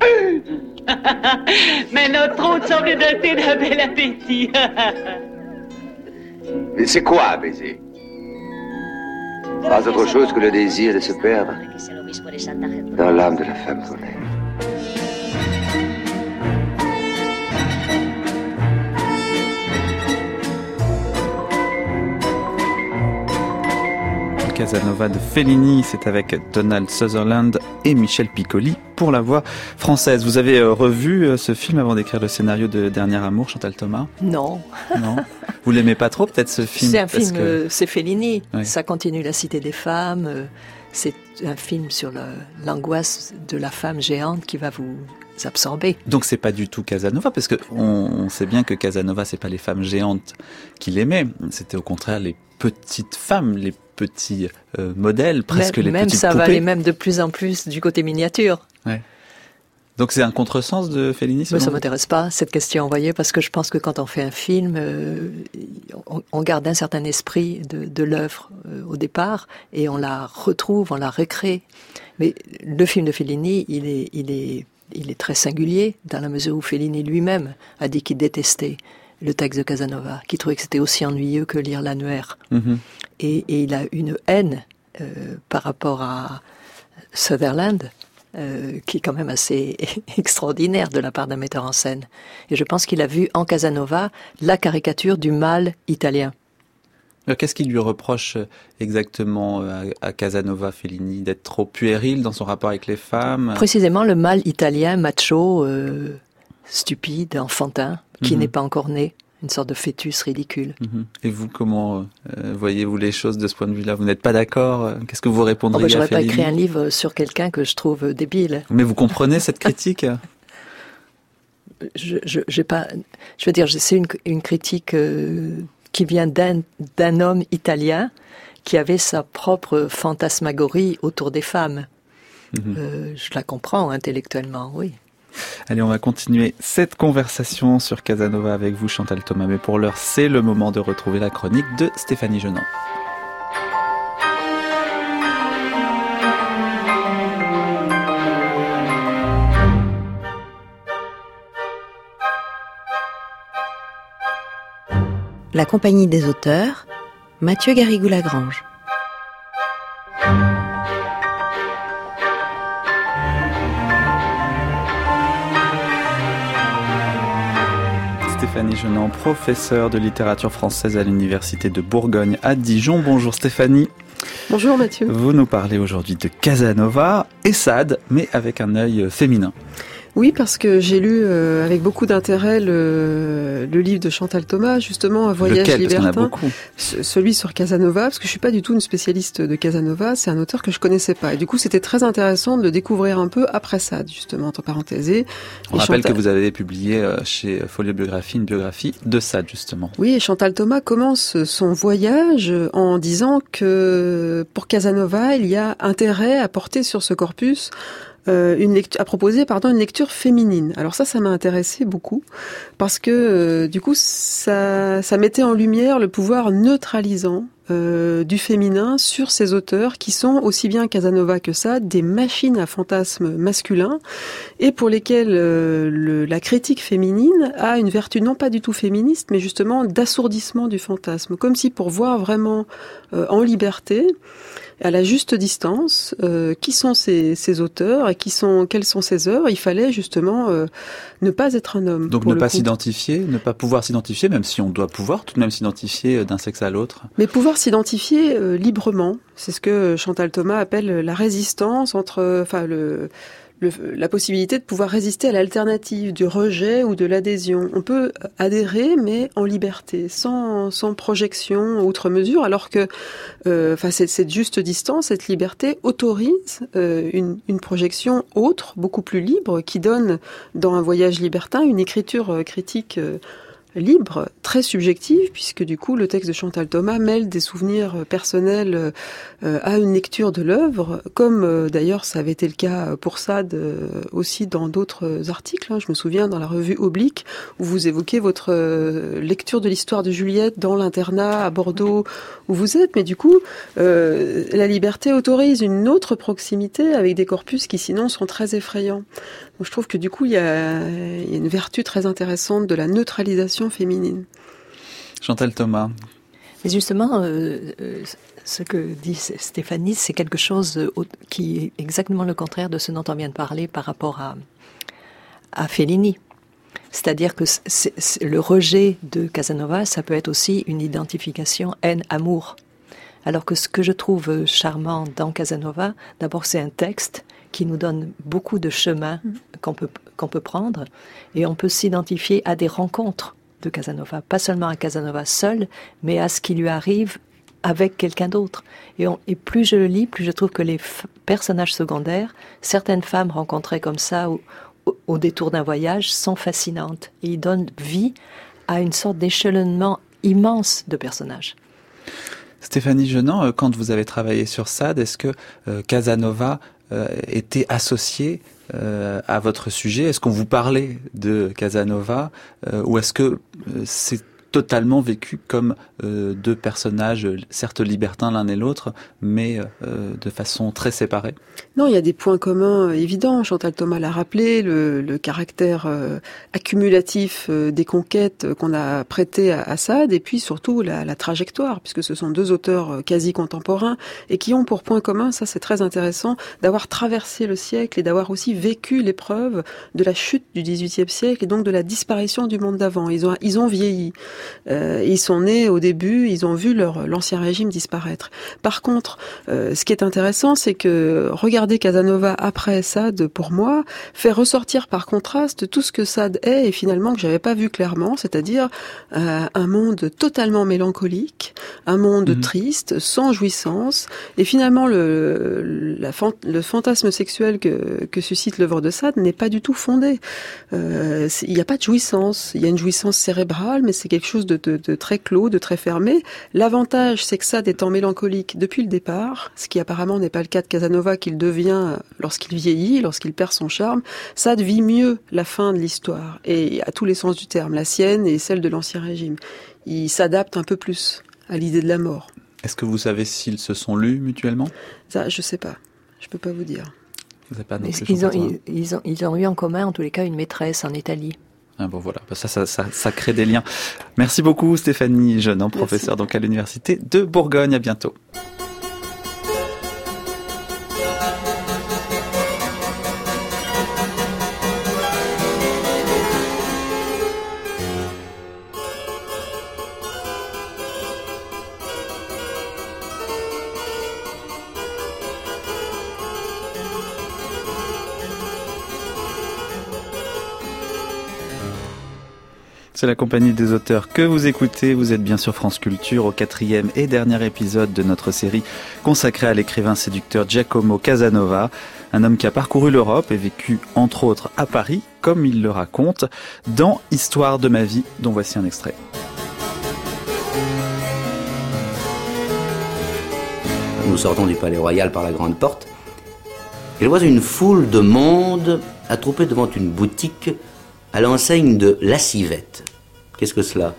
Speaker 11: Mais notre hôte semble doté d'un bel appétit.
Speaker 9: Mais c'est quoi un baiser? Pas autre chose que le désir de se perdre dans l'âme de la femme qu'on aime.
Speaker 1: Casanova de Fellini, c'est avec Donald Sutherland et Michel Piccoli pour la voix française. Vous avez revu ce film avant d'écrire le scénario de Dernier Amour, Chantal Thomas?
Speaker 6: Non.
Speaker 1: Vous l'aimez pas trop, peut-être, ce film?
Speaker 6: C'est un film, c'est Fellini. Oui. Ça continue La Cité des femmes. C'est un film sur l'angoisse de la femme géante qui va vous absorber.
Speaker 1: Donc c'est pas du tout Casanova, parce que on sait bien que Casanova, c'est pas les femmes géantes qu'il aimait. C'était au contraire les petites femmes, les petits modèles, presque les petites poupées.
Speaker 6: Même ça va aller même de plus en plus du côté miniature.
Speaker 1: Ouais. Donc c'est un contresens de Fellini?
Speaker 6: Mais ça m'intéresse pas, cette question, vous voyez, parce que je pense que quand on fait un film, on garde un certain esprit de l'œuvre au départ, et on la retrouve, on la recrée. Mais le film de Fellini, il est très singulier, dans la mesure où Fellini lui-même a dit qu'il détestait le texte de Casanova, qu'il trouvait que c'était aussi ennuyeux que lire l'annuaire. Et il a une haine par rapport à Sutherland, qui est quand même assez extraordinaire de la part d'un metteur en scène. Et je pense qu'il a vu en Casanova la caricature du mâle italien.
Speaker 1: Qu'est-ce qu'il lui reproche exactement à Casanova, Fellini? D'être trop puéril dans son rapport avec les femmes?
Speaker 6: Précisément le mâle italien, macho, stupide, enfantin, qui n'est pas encore né. Une sorte de fœtus ridicule.
Speaker 1: Et vous, comment voyez-vous les choses de ce point de vue-là? Vous n'êtes pas d'accord? Qu'est-ce que vous répondriez à Fellini?
Speaker 6: J'aurais pas écrit un livre sur quelqu'un que je trouve débile.
Speaker 1: Mais vous comprenez cette critique?
Speaker 6: Je veux dire, c'est une critique qui vient d'un homme italien qui avait sa propre fantasmagorie autour des femmes. Je la comprends intellectuellement, oui.
Speaker 1: Allez, on va continuer cette conversation sur Casanova avec vous, Chantal Thomas. Mais pour l'heure, c'est le moment de retrouver la chronique de Stéphanie Genand.
Speaker 12: La compagnie des auteurs, Mathieu Garrigou-Lagrange.
Speaker 1: Stéphanie Genand, professeure de littérature française à l'université de Bourgogne à Dijon. Bonjour Stéphanie.
Speaker 13: Bonjour Mathieu.
Speaker 1: Vous nous parlez aujourd'hui de Casanova et Sade, mais avec un œil féminin.
Speaker 13: Oui, parce que j'ai lu avec beaucoup d'intérêt le livre de Chantal Thomas, justement, Un voyage libertin. Celui sur Casanova, parce que je suis pas du tout une spécialiste de Casanova, c'est un auteur que je connaissais pas. Et du coup, c'était très intéressant de le découvrir un peu après Sade, justement, entre parenthèses.
Speaker 1: On rappelle que vous avez publié chez Folio Biographie une biographie de Sade, justement. Oui,
Speaker 13: et Chantal Thomas commence son voyage en disant que pour Casanova, il y a intérêt à porter sur ce corpus à proposer une lecture féminine. Alors ça m'a intéressé beaucoup parce que du coup ça mettait en lumière le pouvoir neutralisant du féminin sur ces auteurs qui sont aussi bien Casanova que Sade des machines à fantasmes masculins et pour lesquels la critique féminine a une vertu non pas du tout féministe mais justement d'assourdissement du fantasme, comme si pour voir vraiment en liberté, à la juste distance, qui sont ces auteurs et quelles sont ces œuvres, il fallait justement ne pas être un homme.
Speaker 1: Donc ne pas s'identifier, ne pas pouvoir s'identifier, même si on doit pouvoir tout de même s'identifier d'un sexe à l'autre.
Speaker 13: Mais pouvoir s'identifier librement, c'est ce que Chantal Thomas appelle la résistance entre, la possibilité de pouvoir résister à l'alternative, du rejet ou de l'adhésion. On peut adhérer, mais en liberté, sans projection outre mesure, alors que cette juste distance, cette liberté autorise une projection autre, beaucoup plus libre, qui donne, dans Un voyage libertin, une écriture critique libre, très subjective, puisque du coup le texte de Chantal Thomas mêle des souvenirs personnels à une lecture de l'œuvre, comme d'ailleurs ça avait été le cas pour Sade aussi dans d'autres articles. Je me souviens dans la revue Oblique où vous évoquez votre lecture de l'histoire de Juliette dans l'internat à Bordeaux où vous êtes, mais du coup la liberté autorise une autre proximité avec des corpus qui sinon sont très effrayants. Donc je trouve que du coup il y a une vertu très intéressante de la neutralisation féminine.
Speaker 1: Chantal Thomas.
Speaker 6: Mais justement, ce que dit Stéphanie, c'est quelque chose qui est exactement le contraire de ce dont on vient de parler par rapport à Fellini. C'est-à-dire que le rejet de Casanova, ça peut être aussi une identification haine-amour. Alors que ce que je trouve charmant dans Casanova, d'abord c'est un texte qui nous donne beaucoup de chemins qu'on peut prendre, et on peut s'identifier à des rencontres de Casanova, pas seulement à Casanova seul, mais à ce qui lui arrive avec quelqu'un d'autre. Et plus je le lis, plus je trouve que les personnages secondaires, certaines femmes rencontrées comme ça au détour d'un voyage, sont fascinantes. Et ils donnent vie à une sorte d'échelonnement immense de personnages.
Speaker 1: Stéphanie Genand, quand vous avez travaillé sur Sade, est-ce que Casanova était associé à votre sujet? Est-ce qu'on vous parlait de Casanova ou est-ce que c'est totalement vécu comme deux personnages, certes libertins l'un et l'autre, mais de façon très séparée?
Speaker 13: Non, il y a des points communs évidents. Chantal Thomas l'a rappelé, le caractère accumulatif des conquêtes qu'on a prêtées à Sade, et puis surtout la trajectoire, puisque ce sont deux auteurs quasi contemporains, et qui ont pour point commun, ça c'est très intéressant, d'avoir traversé le siècle et d'avoir aussi vécu l'épreuve de la chute du XVIIIe siècle, et donc de la disparition du monde d'avant. Ils ont vieilli. Ils sont nés au début, ils ont vu l'ancien régime disparaître. Par contre, ce qui est intéressant, c'est que regarder Casanova après Sade, pour moi, fait ressortir par contraste tout ce que Sade est et finalement que j'avais pas vu clairement, c'est-à-dire un monde totalement mélancolique, un monde triste, sans jouissance, et finalement le fantasme sexuel que suscite l'œuvre de Sade n'est pas du tout fondé. Il n'y a pas de jouissance, il y a une jouissance cérébrale, mais c'est quelque chose de très clos, de très fermé. L'avantage, c'est que Sade étant mélancolique depuis le départ, ce qui apparemment n'est pas le cas de Casanova, qu'il devient lorsqu'il vieillit, lorsqu'il perd son charme. Sade vit mieux la fin de l'histoire, et à tous les sens du terme, la sienne et celle de l'Ancien Régime. Il s'adapte un peu plus à l'idée de la mort.
Speaker 1: Est-ce que vous savez s'ils se sont lus mutuellement?
Speaker 13: Ça, je sais pas. Je peux pas vous dire.
Speaker 1: Vous n'avez pas
Speaker 6: ils ont eu en commun, en tous les cas, une maîtresse en Italie.
Speaker 1: Ah bon, voilà, ça crée des liens. Merci beaucoup Stéphanie Genand, professeure donc à l'Université de Bourgogne. À bientôt. C'est la compagnie des auteurs que vous écoutez. Vous êtes bien sur France Culture au 4e et dernier épisode de notre série consacrée à l'écrivain séducteur Giacomo Casanova. Un homme qui a parcouru l'Europe et vécu entre autres à Paris, comme il le raconte, dans Histoire de ma vie, dont voici un extrait.
Speaker 7: Nous sortons du Palais Royal par la grande porte. Et je vois une foule de monde attroupée devant une boutique à l'enseigne de La Civette. Qu'est-ce que cela?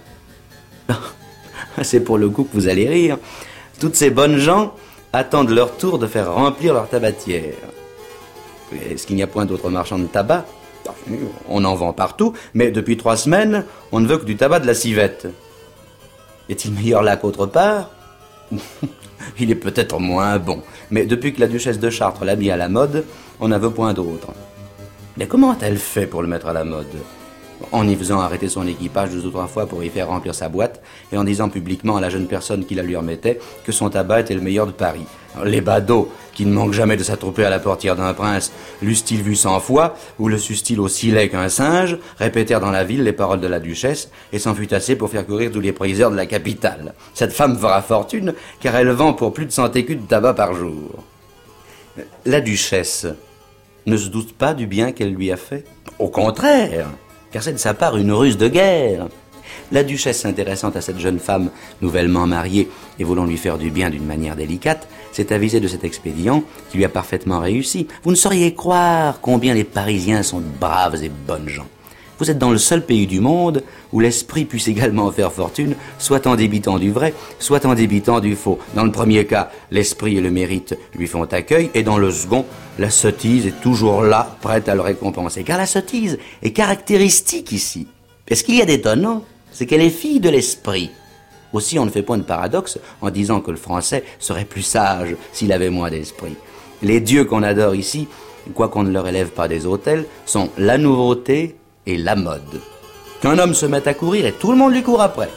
Speaker 7: C'est pour le coup que vous allez rire. Toutes ces bonnes gens attendent leur tour de faire remplir leur tabatière. Est-ce qu'il n'y a point d'autres marchands de tabac? On en vend partout, mais depuis 3 semaines, on ne veut que du tabac de La Civette. Est-il meilleur là qu'autre part? Il est peut-être moins bon, mais depuis que la duchesse de Chartres l'a mis à la mode, on n'en veut point d'autre. Mais comment a-t-elle fait pour le mettre à la mode? En y faisant arrêter son équipage 2 ou 3 fois pour y faire remplir sa boîte, et en disant publiquement à la jeune personne qui la lui remettait que son tabac était le meilleur de Paris. Alors, les badauds, qui ne manquent jamais de s'attrouper à la portière d'un prince, l'eussent-ils vu 100 fois, ou le sussent-ils aussi laid qu'un singe, répétèrent dans la ville les paroles de la duchesse, et s'en fut assez pour faire courir tous les priseurs de la capitale. Cette femme fera fortune, car elle vend pour plus de 100 écus de tabac par jour. La duchesse ne se doute pas du bien qu'elle lui a fait? Au contraire, car c'est de sa part une ruse de guerre. La duchesse, s'intéressant à cette jeune femme nouvellement mariée et voulant lui faire du bien d'une manière délicate, s'est avisée de cet expédient qui lui a parfaitement réussi. Vous ne sauriez croire combien les Parisiens sont de braves et bonnes gens. Vous êtes dans le seul pays du monde où l'esprit puisse également faire fortune, soit en débitant du vrai, soit en débitant du faux. Dans le premier cas, l'esprit et le mérite lui font accueil, et dans le second, la sottise est toujours là, prête à le récompenser. Car la sottise est caractéristique ici. Et ce qu'il y a d'étonnant, c'est qu'elle est fille de l'esprit. Aussi, on ne fait point de paradoxe en disant que le français serait plus sage s'il avait moins d'esprit. Les dieux qu'on adore ici, quoiqu'on ne leur élève pas des autels, sont la nouveauté et la mode. Qu'un homme se mette à courir et tout le monde lui court après.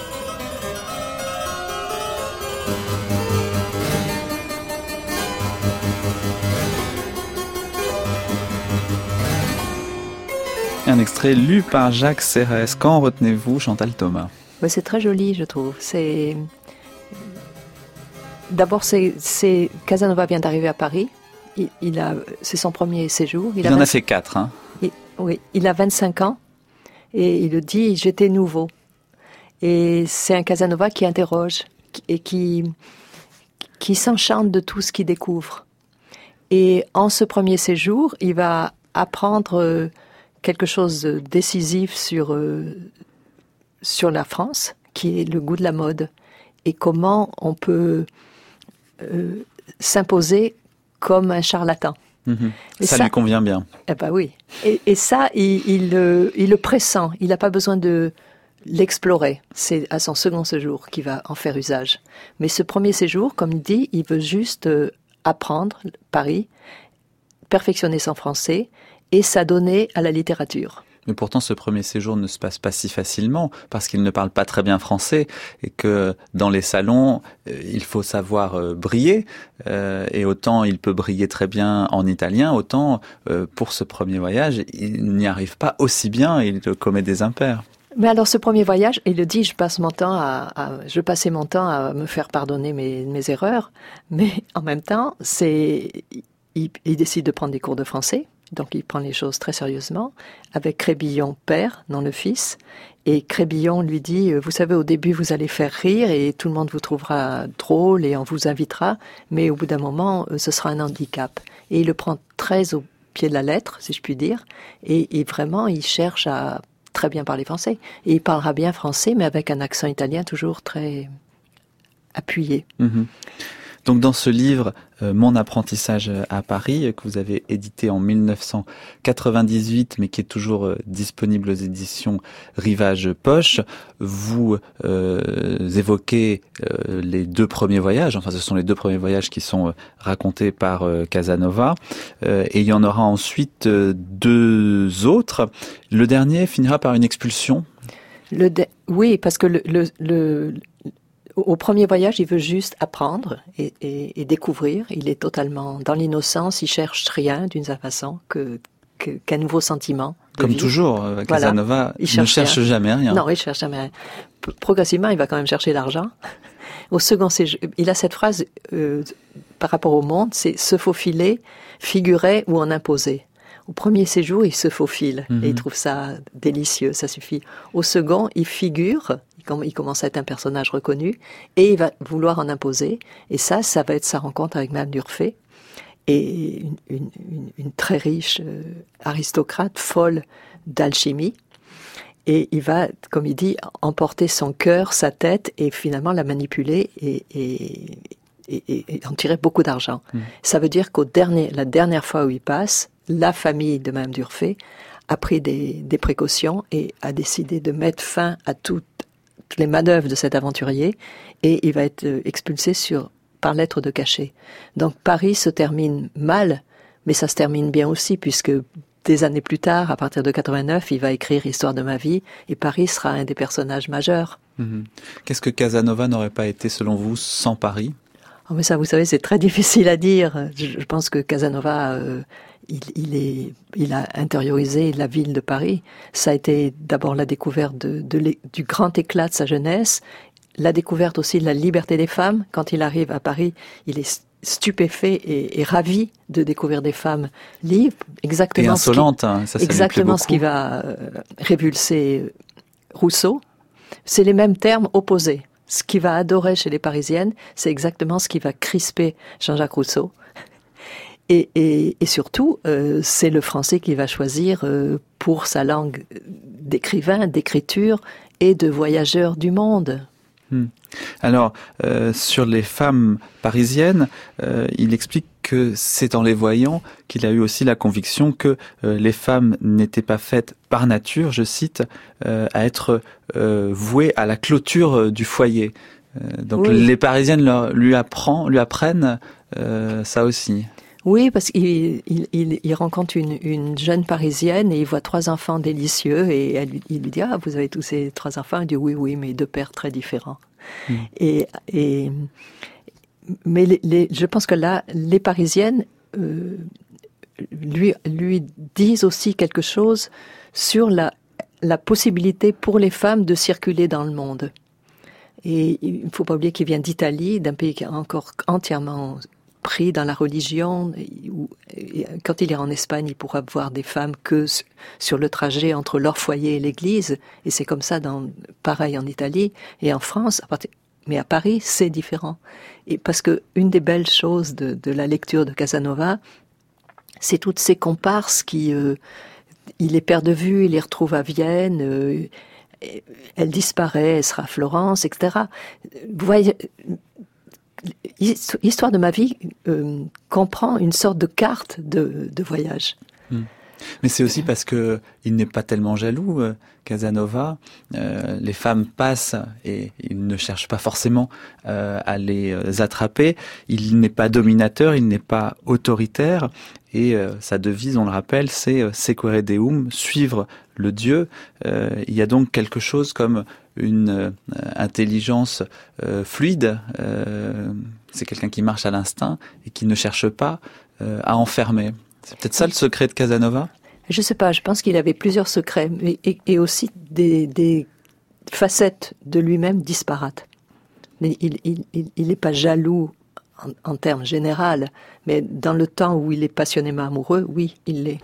Speaker 1: Un extrait lu par Jacques Serres. Qu'en retenez-vous, Chantal Thomas?
Speaker 6: C'est très joli, je trouve. D'abord, Casanova vient d'arriver à Paris. C'est son premier séjour.
Speaker 1: Il en a fait 4, hein?
Speaker 6: Oui, il a 25 ans et il le dit, j'étais nouveau. Et c'est un Casanova qui interroge et qui s'enchante de tout ce qu'il découvre. Et en ce premier séjour, il va apprendre quelque chose de décisif sur la France, qui est le goût de la mode et comment on peut s'imposer comme un charlatan.
Speaker 1: Ça lui convient bien.
Speaker 6: Eh ben oui. Et ça, il le pressent. Il n'a pas besoin de l'explorer. C'est à son second séjour qu'il va en faire usage. Mais ce premier séjour, comme il dit, il veut juste apprendre Paris, perfectionner son français et s'adonner à la littérature.
Speaker 1: Mais pourtant, ce premier séjour ne se passe pas si facilement, parce qu'il ne parle pas très bien français, et que dans les salons, il faut savoir briller, et autant il peut briller très bien en italien, autant pour ce premier voyage, il n'y arrive pas aussi bien, il commet des impairs.
Speaker 6: Mais alors, ce premier voyage, il le dit, je passais mon temps à me faire pardonner mes erreurs, mais en même temps, il décide de prendre des cours de français. Donc il prend les choses très sérieusement, avec Crébillon père, non le fils, et Crébillon lui dit, vous savez, au début vous allez faire rire et tout le monde vous trouvera drôle et on vous invitera, mais au bout d'un moment ce sera un handicap. Et il le prend très au pied de la lettre, si je puis dire, et vraiment il cherche à très bien parler français. Et il parlera bien français, mais avec un accent italien toujours très appuyé.
Speaker 1: Donc dans ce livre, Mon apprentissage à Paris, que vous avez édité en 1998, mais qui est toujours disponible aux éditions Rivage Poche, vous évoquez les 2 premiers voyages, enfin ce sont les 2 premiers voyages qui sont racontés par Casanova, et il y en aura ensuite 2 autres. Le dernier finira par une expulsion.
Speaker 6: Oui, parce que au premier voyage, il veut juste apprendre et découvrir. Il est totalement dans l'innocence, il cherche rien d'une certaine façon que qu'un nouveau sentiment.
Speaker 1: Comme
Speaker 6: vie.
Speaker 1: toujours, Casanova ne cherche jamais rien.
Speaker 6: Non, il cherche jamais rien. Progressivement, il va quand même chercher l'argent. Au second séjour, il a cette phrase par rapport au monde, c'est se faufiler, figurer ou en imposer. Au premier séjour, il se faufile et il trouve ça délicieux, ça suffit. Au second, il figure, il commence à être un personnage reconnu et il va vouloir en imposer. Et ça va être sa rencontre avec Madame d'Urfé et une très riche aristocrate folle d'alchimie. Et il va, comme il dit, emporter son cœur, sa tête et finalement la manipuler et en tirer beaucoup d'argent. Ça veut dire la dernière fois où il passe, la famille de Madame d'Urfé a pris des précautions et a décidé de mettre fin à toutes les manœuvres de cet aventurier et il va être expulsé par lettre de cachet. Donc Paris se termine mal, mais ça se termine bien aussi puisque des années plus tard, à partir de 89, il va écrire Histoire de ma vie et Paris sera un des personnages majeurs.
Speaker 1: Qu'est-ce que Casanova n'aurait pas été selon vous sans Paris ?
Speaker 6: Oh, mais ça, vous savez, c'est très difficile à dire. Je pense que Casanova, il a intériorisé la ville de Paris. Ça a été d'abord la découverte du grand éclat de sa jeunesse, la découverte aussi de la liberté des femmes. Quand il arrive à Paris, il est stupéfait et ravi de découvrir des femmes libres. Exactement,
Speaker 1: et insolentes,
Speaker 6: exactement ce qui va révulser Rousseau. C'est les mêmes termes opposés. Ce qui va adorer chez les Parisiennes, c'est exactement ce qui va crisper Jean-Jacques Rousseau. Et surtout, c'est le français qu'il va choisir pour sa langue d'écrivain, d'écriture et de voyageur du monde.
Speaker 1: Alors, sur les femmes parisiennes, il explique que c'est en les voyant qu'il a eu aussi la conviction que les femmes n'étaient pas faites par nature, je cite, à être vouées à la clôture du foyer. Donc oui. Les Parisiennes lui apprennent ça aussi.
Speaker 6: Oui, parce qu'il rencontre une jeune Parisienne et il voit 3 enfants délicieux et il lui dit « Ah, vous avez tous ces 3 enfants ?» Il dit « Oui, mais 2 pères très différents. » Mais je pense que là, les Parisiennes lui disent aussi quelque chose sur la possibilité pour les femmes de circuler dans le monde. Et il ne faut pas oublier qu'il vient d'Italie, d'un pays qui est encore entièrement pris dans la religion. Quand il est en Espagne, il pourra voir des femmes que sur le trajet entre leur foyer et l'église. Et c'est comme ça, pareil en Italie et en France. Mais à Paris, c'est différent. Et parce que une des belles choses de la lecture de Casanova, c'est toutes ces comparses qui, il les perd de vue, il les retrouve à Vienne, elle disparaît, elle sera à Florence, etc. Vous voyez, Histoire de ma vie comprend une sorte de carte de voyage.
Speaker 1: Mais c'est aussi parce que il n'est pas tellement jaloux, Casanova. Les femmes passent et il ne cherche pas forcément à les attraper. Il n'est pas dominateur, il n'est pas autoritaire. Et sa devise, on le rappelle, c'est « Sequere Deum », suivre le Dieu. Il y a donc quelque chose comme une intelligence fluide. C'est quelqu'un qui marche à l'instinct et qui ne cherche pas à enfermer. C'est peut-être ça le secret de Casanova ?
Speaker 6: Je sais pas, je pense qu'il avait plusieurs secrets et aussi des facettes de lui-même disparates. Il n'est pas jaloux en termes généraux, mais dans le temps où il est passionnément amoureux, oui, il l'est.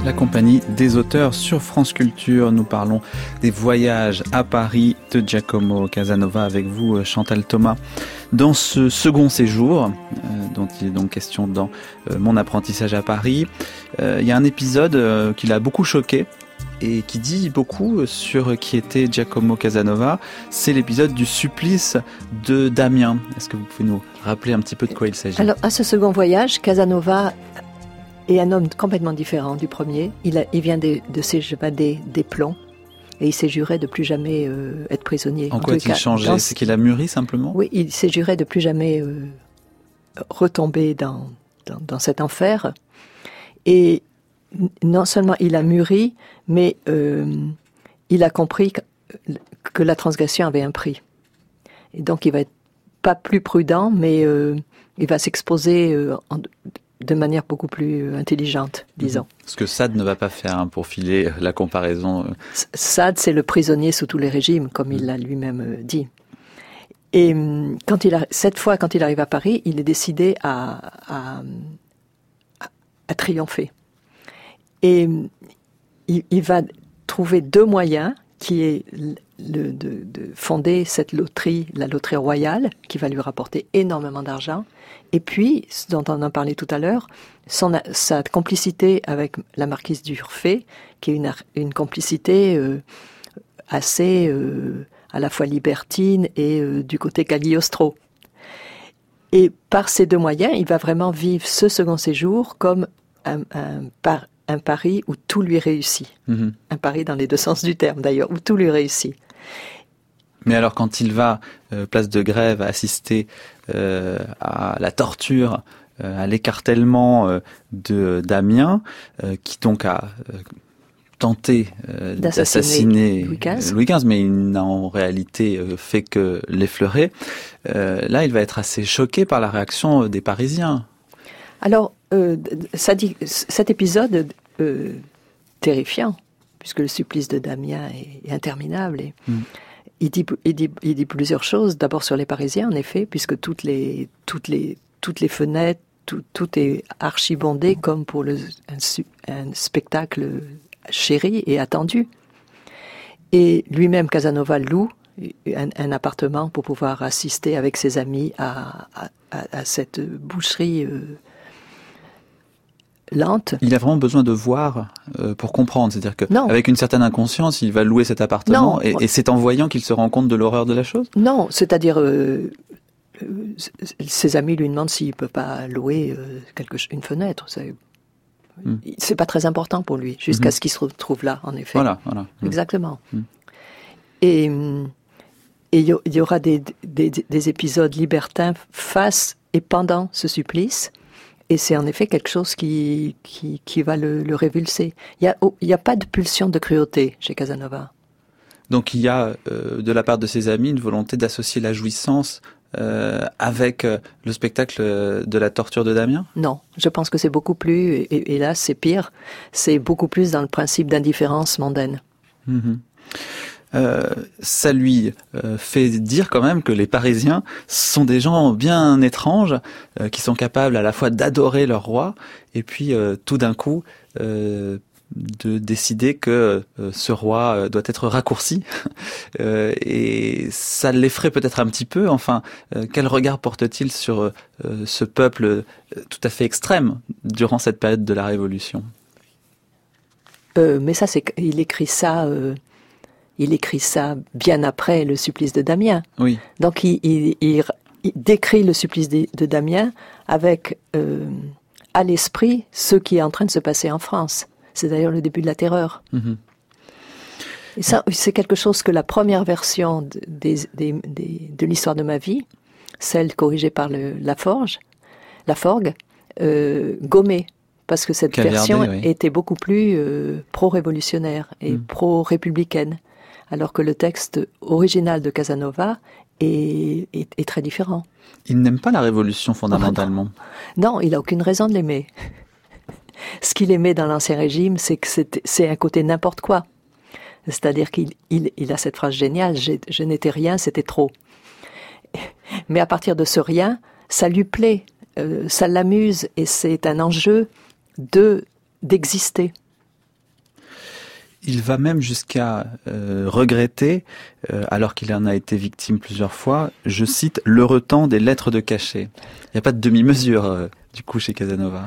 Speaker 1: La compagnie des auteurs sur France Culture. Nous parlons des voyages à Paris de Giacomo Casanova avec vous, Chantal Thomas. Dans ce second séjour, dont il est donc question dans Mon apprentissage à Paris, il y a un épisode qui l'a beaucoup choqué et qui dit beaucoup sur qui était Giacomo Casanova. C'est l'épisode du supplice de Damien. Est-ce que vous pouvez nous rappeler un petit peu de quoi il s'agit ?
Speaker 6: Alors, à ce second voyage, Casanova est un homme complètement différent du premier. Il vient de s'évader des plombs et il s'est juré de plus jamais être prisonnier.
Speaker 1: En quoi a-t-il changé ? C'est qu'il a mûri simplement ?
Speaker 6: Oui, il s'est juré de plus jamais retomber dans cet enfer. Et non seulement il a mûri, mais il a compris que la transgression avait un prix. Et donc il va être pas plus prudent, mais il va s'exposer de manière beaucoup plus intelligente, disons.
Speaker 1: Ce que Sade ne va pas faire, pour filer la comparaison.
Speaker 6: Sade, c'est le prisonnier sous tous les régimes, comme il l'a lui-même dit. Et cette fois, quand il arrive à Paris, il est décidé à triompher. Et il va trouver deux moyens, qui est de fonder cette loterie, la loterie royale, qui va lui rapporter énormément d'argent. Et puis, ce dont on a parlé tout à l'heure, sa complicité avec la marquise d'Urfé, qui est une complicité assez à la fois libertine et du côté Cagliostro. Et par ces deux moyens, il va vraiment vivre ce second séjour comme un Paris où tout lui réussit. Mm-hmm. Un Paris dans les deux sens du terme d'ailleurs, où tout lui réussit.
Speaker 1: Mais alors quand il va, place de Grève, assister à la torture, à l'écartèlement de Damien, qui donc a tenté d'assassiner Louis XV, mais il n'a en réalité fait que l'effleurer, là il va être assez choqué par la réaction des Parisiens.
Speaker 6: Alors, cet épisode terrifiant, puisque le supplice de Damien est interminable. Et il dit plusieurs choses. D'abord sur les Parisiens, en effet, puisque toutes les fenêtres, tout est archibondé comme pour un spectacle chéri et attendu. Et lui-même, Casanova loue un appartement pour pouvoir assister avec ses amis à cette boucherie lente.
Speaker 1: Il a vraiment besoin de voir pour comprendre. C'est-à-dire qu'avec une certaine inconscience, il va louer cet appartement et c'est en voyant qu'il se rend compte de l'horreur de la chose ?
Speaker 6: Non, c'est-à-dire ses amis lui demandent s'il ne peut pas louer une fenêtre. C'est pas très important pour lui, jusqu'à ce qu'il se retrouve là, en effet.
Speaker 1: Voilà.
Speaker 6: Exactement. Et il y aura des épisodes libertins face et pendant ce supplice. Et c'est en effet quelque chose qui va le révulser. Il y a pas de pulsion de cruauté chez Casanova.
Speaker 1: Donc il y a, de la part de ses amis, une volonté d'associer la jouissance avec le spectacle de la torture de Damien ?
Speaker 6: Non, je pense que c'est beaucoup plus, et là c'est pire, c'est beaucoup plus dans le principe d'indifférence mondaine.
Speaker 1: Ça lui fait dire quand même que les Parisiens sont des gens bien étranges, qui sont capables à la fois d'adorer leur roi et puis tout d'un coup de décider que ce roi doit être raccourci. Et ça l'effraie peut-être un petit peu. Enfin, quel regard porte-t-il sur ce peuple tout à fait extrême durant cette période de la Révolution ?
Speaker 6: Mais ça, il écrit ça bien après le supplice de Damien.
Speaker 1: Oui.
Speaker 6: Donc il décrit le supplice de Damien avec à l'esprit ce qui est en train de se passer en France. C'est d'ailleurs le début de la terreur. Et ça, c'est quelque chose que la première version de l'histoire de ma vie, celle corrigée par la Forgue, gommait. Parce que cette version était beaucoup plus pro-révolutionnaire et pro-républicaine. Alors que le texte original de Casanova est très différent.
Speaker 1: Il n'aime pas la Révolution fondamentalement.
Speaker 6: Non, il n'a aucune raison de l'aimer. Ce qu'il aimait dans l'Ancien Régime, c'est que c'est un côté n'importe quoi. C'est-à-dire qu'il a cette phrase géniale, je n'étais rien, c'était trop. Mais à partir de ce rien, ça lui plaît, ça l'amuse et c'est un enjeu d'exister.
Speaker 1: Il va même jusqu'à regretter, alors qu'il en a été victime plusieurs fois, je cite, « le retent des lettres de cachet ». Il n'y a pas de demi-mesure, du coup, chez Casanova.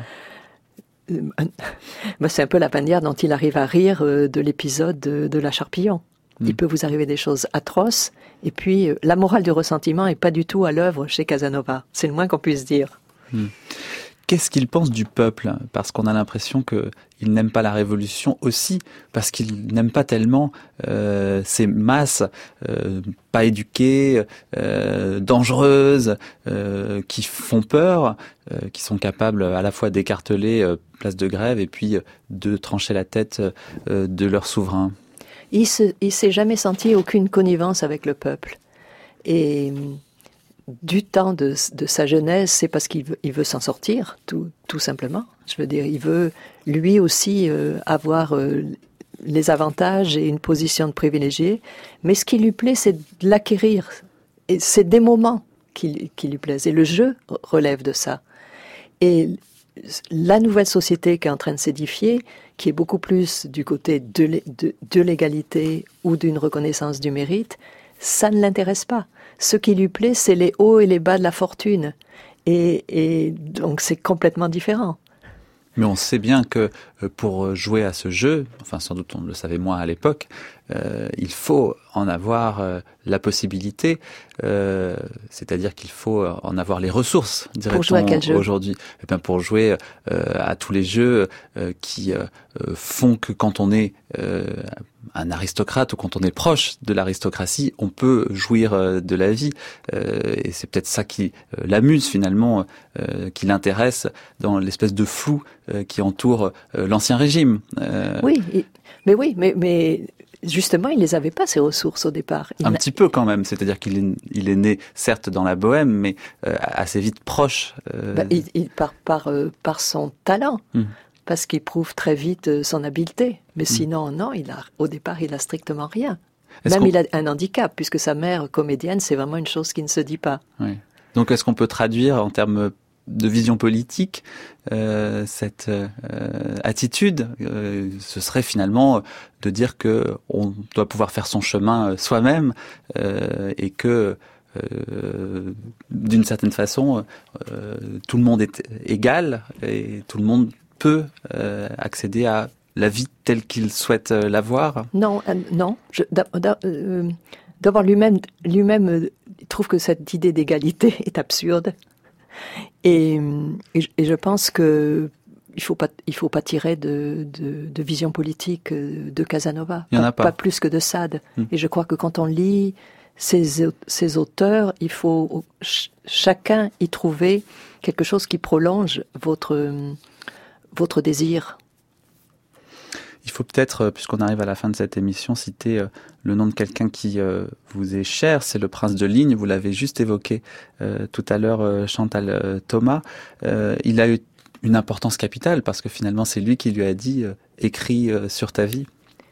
Speaker 6: C'est un peu la manière dont il arrive à rire de l'épisode de la Charpillon. Il peut vous arriver des choses atroces, et puis la morale du ressentiment n'est pas du tout à l'œuvre chez Casanova. C'est le moins qu'on puisse dire.
Speaker 1: Qu'est-ce qu'il pense du peuple ? Parce qu'on a l'impression qu'il n'aime pas la Révolution aussi, parce qu'il n'aime pas tellement ces masses pas éduquées, dangereuses, qui font peur, qui sont capables à la fois d'écarteler place de grève et puis de trancher la tête de leur souverain.
Speaker 6: Il s'est jamais senti aucune connivence avec le peuple. Et du temps de sa jeunesse, c'est parce qu'il veut s'en sortir, tout simplement. Je veux dire, il veut lui aussi avoir les avantages et une position de privilégié. Mais ce qui lui plaît, c'est de l'acquérir. Et c'est des moments qui lui plaisent. Et le jeu relève de ça. Et la nouvelle société qui est en train de s'édifier, qui est beaucoup plus du côté de l'égalité ou d'une reconnaissance du mérite, ça ne l'intéresse pas. Ce qui lui plaît, c'est les hauts et les bas de la fortune. Et donc c'est complètement différent.
Speaker 1: Mais on sait bien que pour jouer à ce jeu, enfin sans doute on le savait moins à l'époque, il faut en avoir la possibilité, c'est-à-dire qu'il faut en avoir les ressources, dirait-on aujourd'hui. Et bien pour jouer à tous les jeux qui font que quand on est un aristocrate ou quand on est proche de l'aristocratie, on peut jouir de la vie. Et c'est peut-être ça qui l'amuse finalement, qui l'intéresse dans l'espèce de flou qui entoure l'Ancien Régime.
Speaker 6: Oui, mais justement, il les avait pas, ces ressources, au départ.
Speaker 1: Un petit peu quand même, c'est-à-dire qu'il est né, certes, dans la Bohème, mais assez vite proche.
Speaker 6: Par son talent, parce qu'il prouve très vite son habileté. Mais sinon, non, au départ, il a strictement rien. Même il a un handicap, puisque sa mère, comédienne, c'est vraiment une chose qui ne se dit pas.
Speaker 1: Oui. Donc, est-ce qu'on peut traduire en termes de vision politique cette attitude, ce serait finalement de dire que on doit pouvoir faire son chemin soi-même et que d'une certaine façon tout le monde est égal et tout le monde peut accéder à la vie telle qu'il souhaite l'avoir.
Speaker 6: Non. D'abord lui-même il trouve que cette idée d'égalité est absurde. Et je pense que il faut pas tirer de vision politique de Casanova,
Speaker 1: il y en a pas
Speaker 6: plus que de Sade. Et je crois que quand on lit ces auteurs, il faut chacun y trouver quelque chose qui prolonge votre désir.
Speaker 1: Il faut peut-être, puisqu'on arrive à la fin de cette émission, citer le nom de quelqu'un qui vous est cher, c'est le Prince de Ligne, vous l'avez juste évoqué tout à l'heure, Chantal Thomas. Il a eu une importance capitale, parce que finalement c'est lui qui lui a dit « écris sur ta vie ».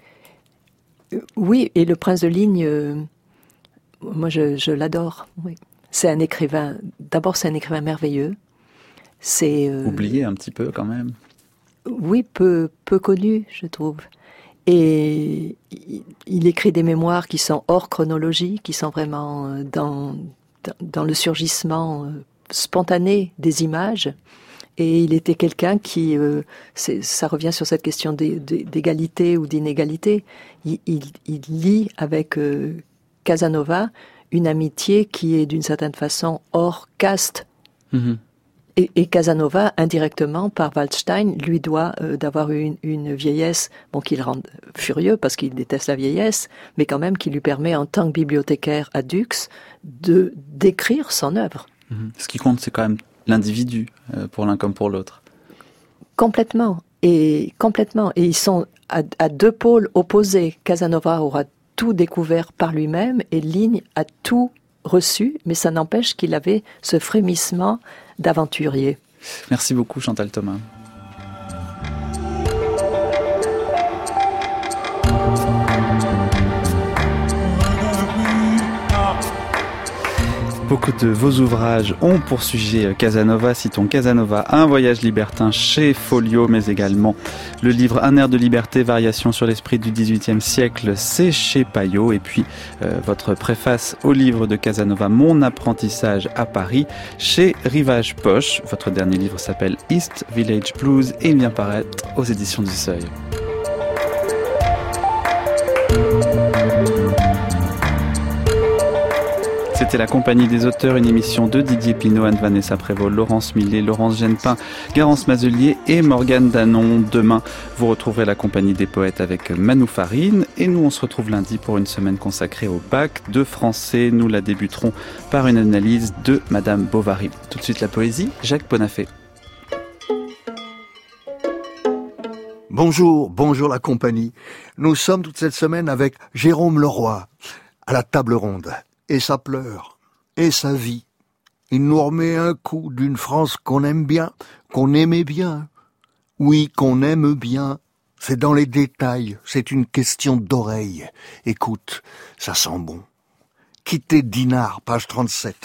Speaker 6: Oui, et le Prince de Ligne, moi je l'adore. Oui. C'est un écrivain, d'abord c'est un écrivain merveilleux. C'est
Speaker 1: oublié un petit peu quand même.
Speaker 6: Oui, peu connu, je trouve. Et il écrit des mémoires qui sont hors chronologie, qui sont vraiment dans le surgissement spontané des images. Et il était quelqu'un qui, ça revient sur cette question d'égalité ou d'inégalité. Il lie avec Casanova une amitié qui est d'une certaine façon hors caste. Mm-hmm. Et Casanova, indirectement, par Waldstein, lui doit d'avoir eu une vieillesse, qui le rend furieux parce qu'il déteste la vieillesse, mais quand même qui lui permet, en tant que bibliothécaire à Dux, d'écrire son œuvre.
Speaker 1: Ce qui compte, c'est quand même l'individu, pour l'un comme pour l'autre.
Speaker 6: Complètement. Et ils sont à deux pôles opposés. Casanova aura tout découvert par lui-même et Ligne a tout reçu, mais ça n'empêche qu'il avait ce frémissement d'aventurier.
Speaker 1: Merci beaucoup Chantal Thomas. Vous Beaucoup de vos ouvrages ont pour sujet Casanova. Citons Casanova, un voyage libertin chez Folio, mais également le livre Un air de liberté, variation sur l'esprit du XVIIIe siècle, c'est chez Payot. Et puis votre préface au livre de Casanova, Mon apprentissage à Paris, chez Rivage Poche. Votre dernier livre s'appelle East Village Blues et il vient paraître aux éditions du Seuil. C'était La Compagnie des auteurs, une émission de Didier Pinault, Anne-Vanessa Prévost, Laurence Millet, Laurence Genepin, Garance Mazelier et Morgane Danon. Demain, vous retrouverez La Compagnie des poètes avec Manou Farine. Et nous, on se retrouve lundi pour une semaine consacrée au bac de français. Nous la débuterons par une analyse de Madame Bovary. Tout de suite, la poésie, Jacques Bonafé.
Speaker 14: Bonjour la compagnie. Nous sommes toute cette semaine avec Jérôme Leroy, à la table ronde. Et ça pleure, et ça vit. Il nous remet un coup d'une France qu'on aime bien, qu'on aimait bien. Oui, qu'on aime bien. C'est dans les détails, c'est une question d'oreille. Écoute, ça sent bon. Quitter Dinard, page 37.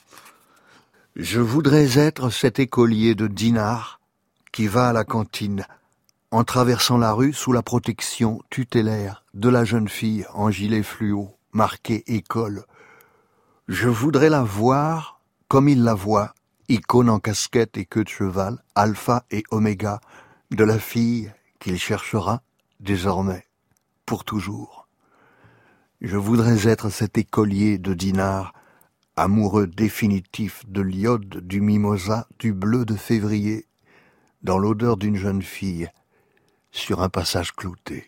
Speaker 14: Je voudrais être cet écolier de Dinard qui va à la cantine, en traversant la rue sous la protection tutélaire de la jeune fille en gilet fluo, marqué école. Je voudrais la voir comme il la voit, icône en casquette et queue de cheval, alpha et oméga, de la fille qu'il cherchera désormais, pour toujours. Je voudrais être cet écolier de Dinard, amoureux définitif de l'iode, du mimosa, du bleu de février, dans l'odeur d'une jeune fille, sur un passage clouté.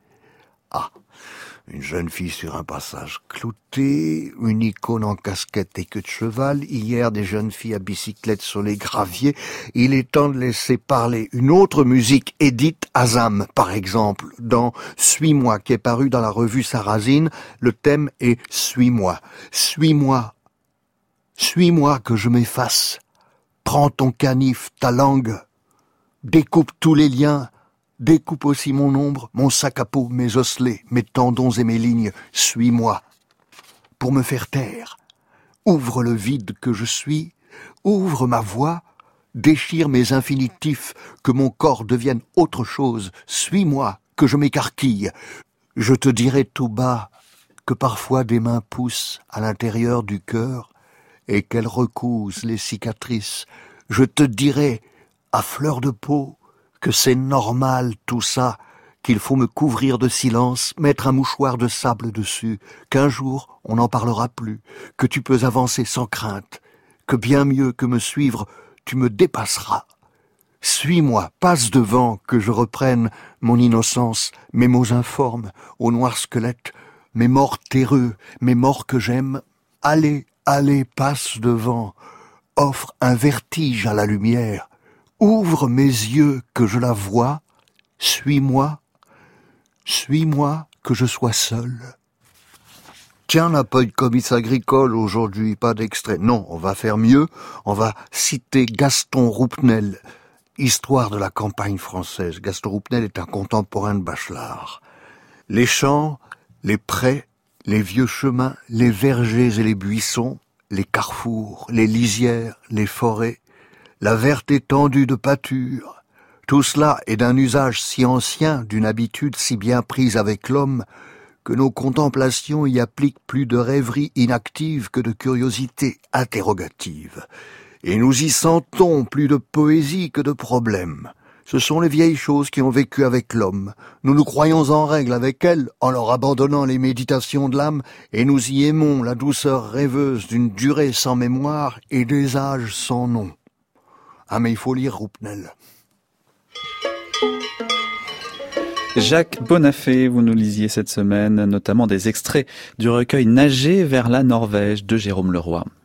Speaker 14: Ah, une jeune fille sur un passage clouté, une icône en casquette et queue de cheval, hier des jeunes filles à bicyclette sur les graviers, il est temps de laisser parler une autre musique, Edith Azam, par exemple, dans Suis-moi, qui est paru dans la revue Sarrazine, le thème est Suis-moi, suis-moi, suis-moi que je m'efface, prends ton canif, ta langue, découpe tous les liens, découpe aussi mon ombre, mon sac à peau, mes osselets, mes tendons et mes lignes. Suis-moi. Pour me faire taire, ouvre le vide que je suis, ouvre ma voix, déchire mes infinitifs, que mon corps devienne autre chose. Suis-moi, que je m'écarquille. Je te dirai tout bas que parfois des mains poussent à l'intérieur du cœur et qu'elles recousent les cicatrices. Je te dirai, à fleur de peau, que c'est normal tout ça, qu'il faut me couvrir de silence, mettre un mouchoir de sable dessus, qu'un jour on n'en parlera plus, que tu peux avancer sans crainte, que bien mieux que me suivre, tu me dépasseras. Suis-moi, passe devant, que je reprenne mon innocence, mes mots informes, au noir squelette, mes morts terreux, mes morts que j'aime. Allez, allez, passe devant, offre un vertige à la lumière, ouvre mes yeux que je la vois, suis-moi que je sois seul. Tiens, on n'a pas eu de comice agricole aujourd'hui, pas d'extrait. Non, on va faire mieux, on va citer Gaston Roupnel, Histoire de la campagne française. Gaston Roupnel est un contemporain de Bachelard. Les champs, les prés, les vieux chemins, les vergers et les buissons, les carrefours, les lisières, les forêts, la verte étendue de pâture, tout cela est d'un usage si ancien, d'une habitude si bien prise avec l'homme, que nos contemplations y appliquent plus de rêverie inactive que de curiosité interrogative. Et nous y sentons plus de poésie que de problème. Ce sont les vieilles choses qui ont vécu avec l'homme. Nous nous croyons en règle avec elles, en leur abandonnant les méditations de l'âme, et nous y aimons la douceur rêveuse d'une durée sans mémoire et des âges sans nom. Ah, mais il faut lire Roupnel.
Speaker 1: Jacques Bonafé, vous nous lisiez cette semaine notamment des extraits du recueil Nager vers la Norvège de Jérôme Leroy.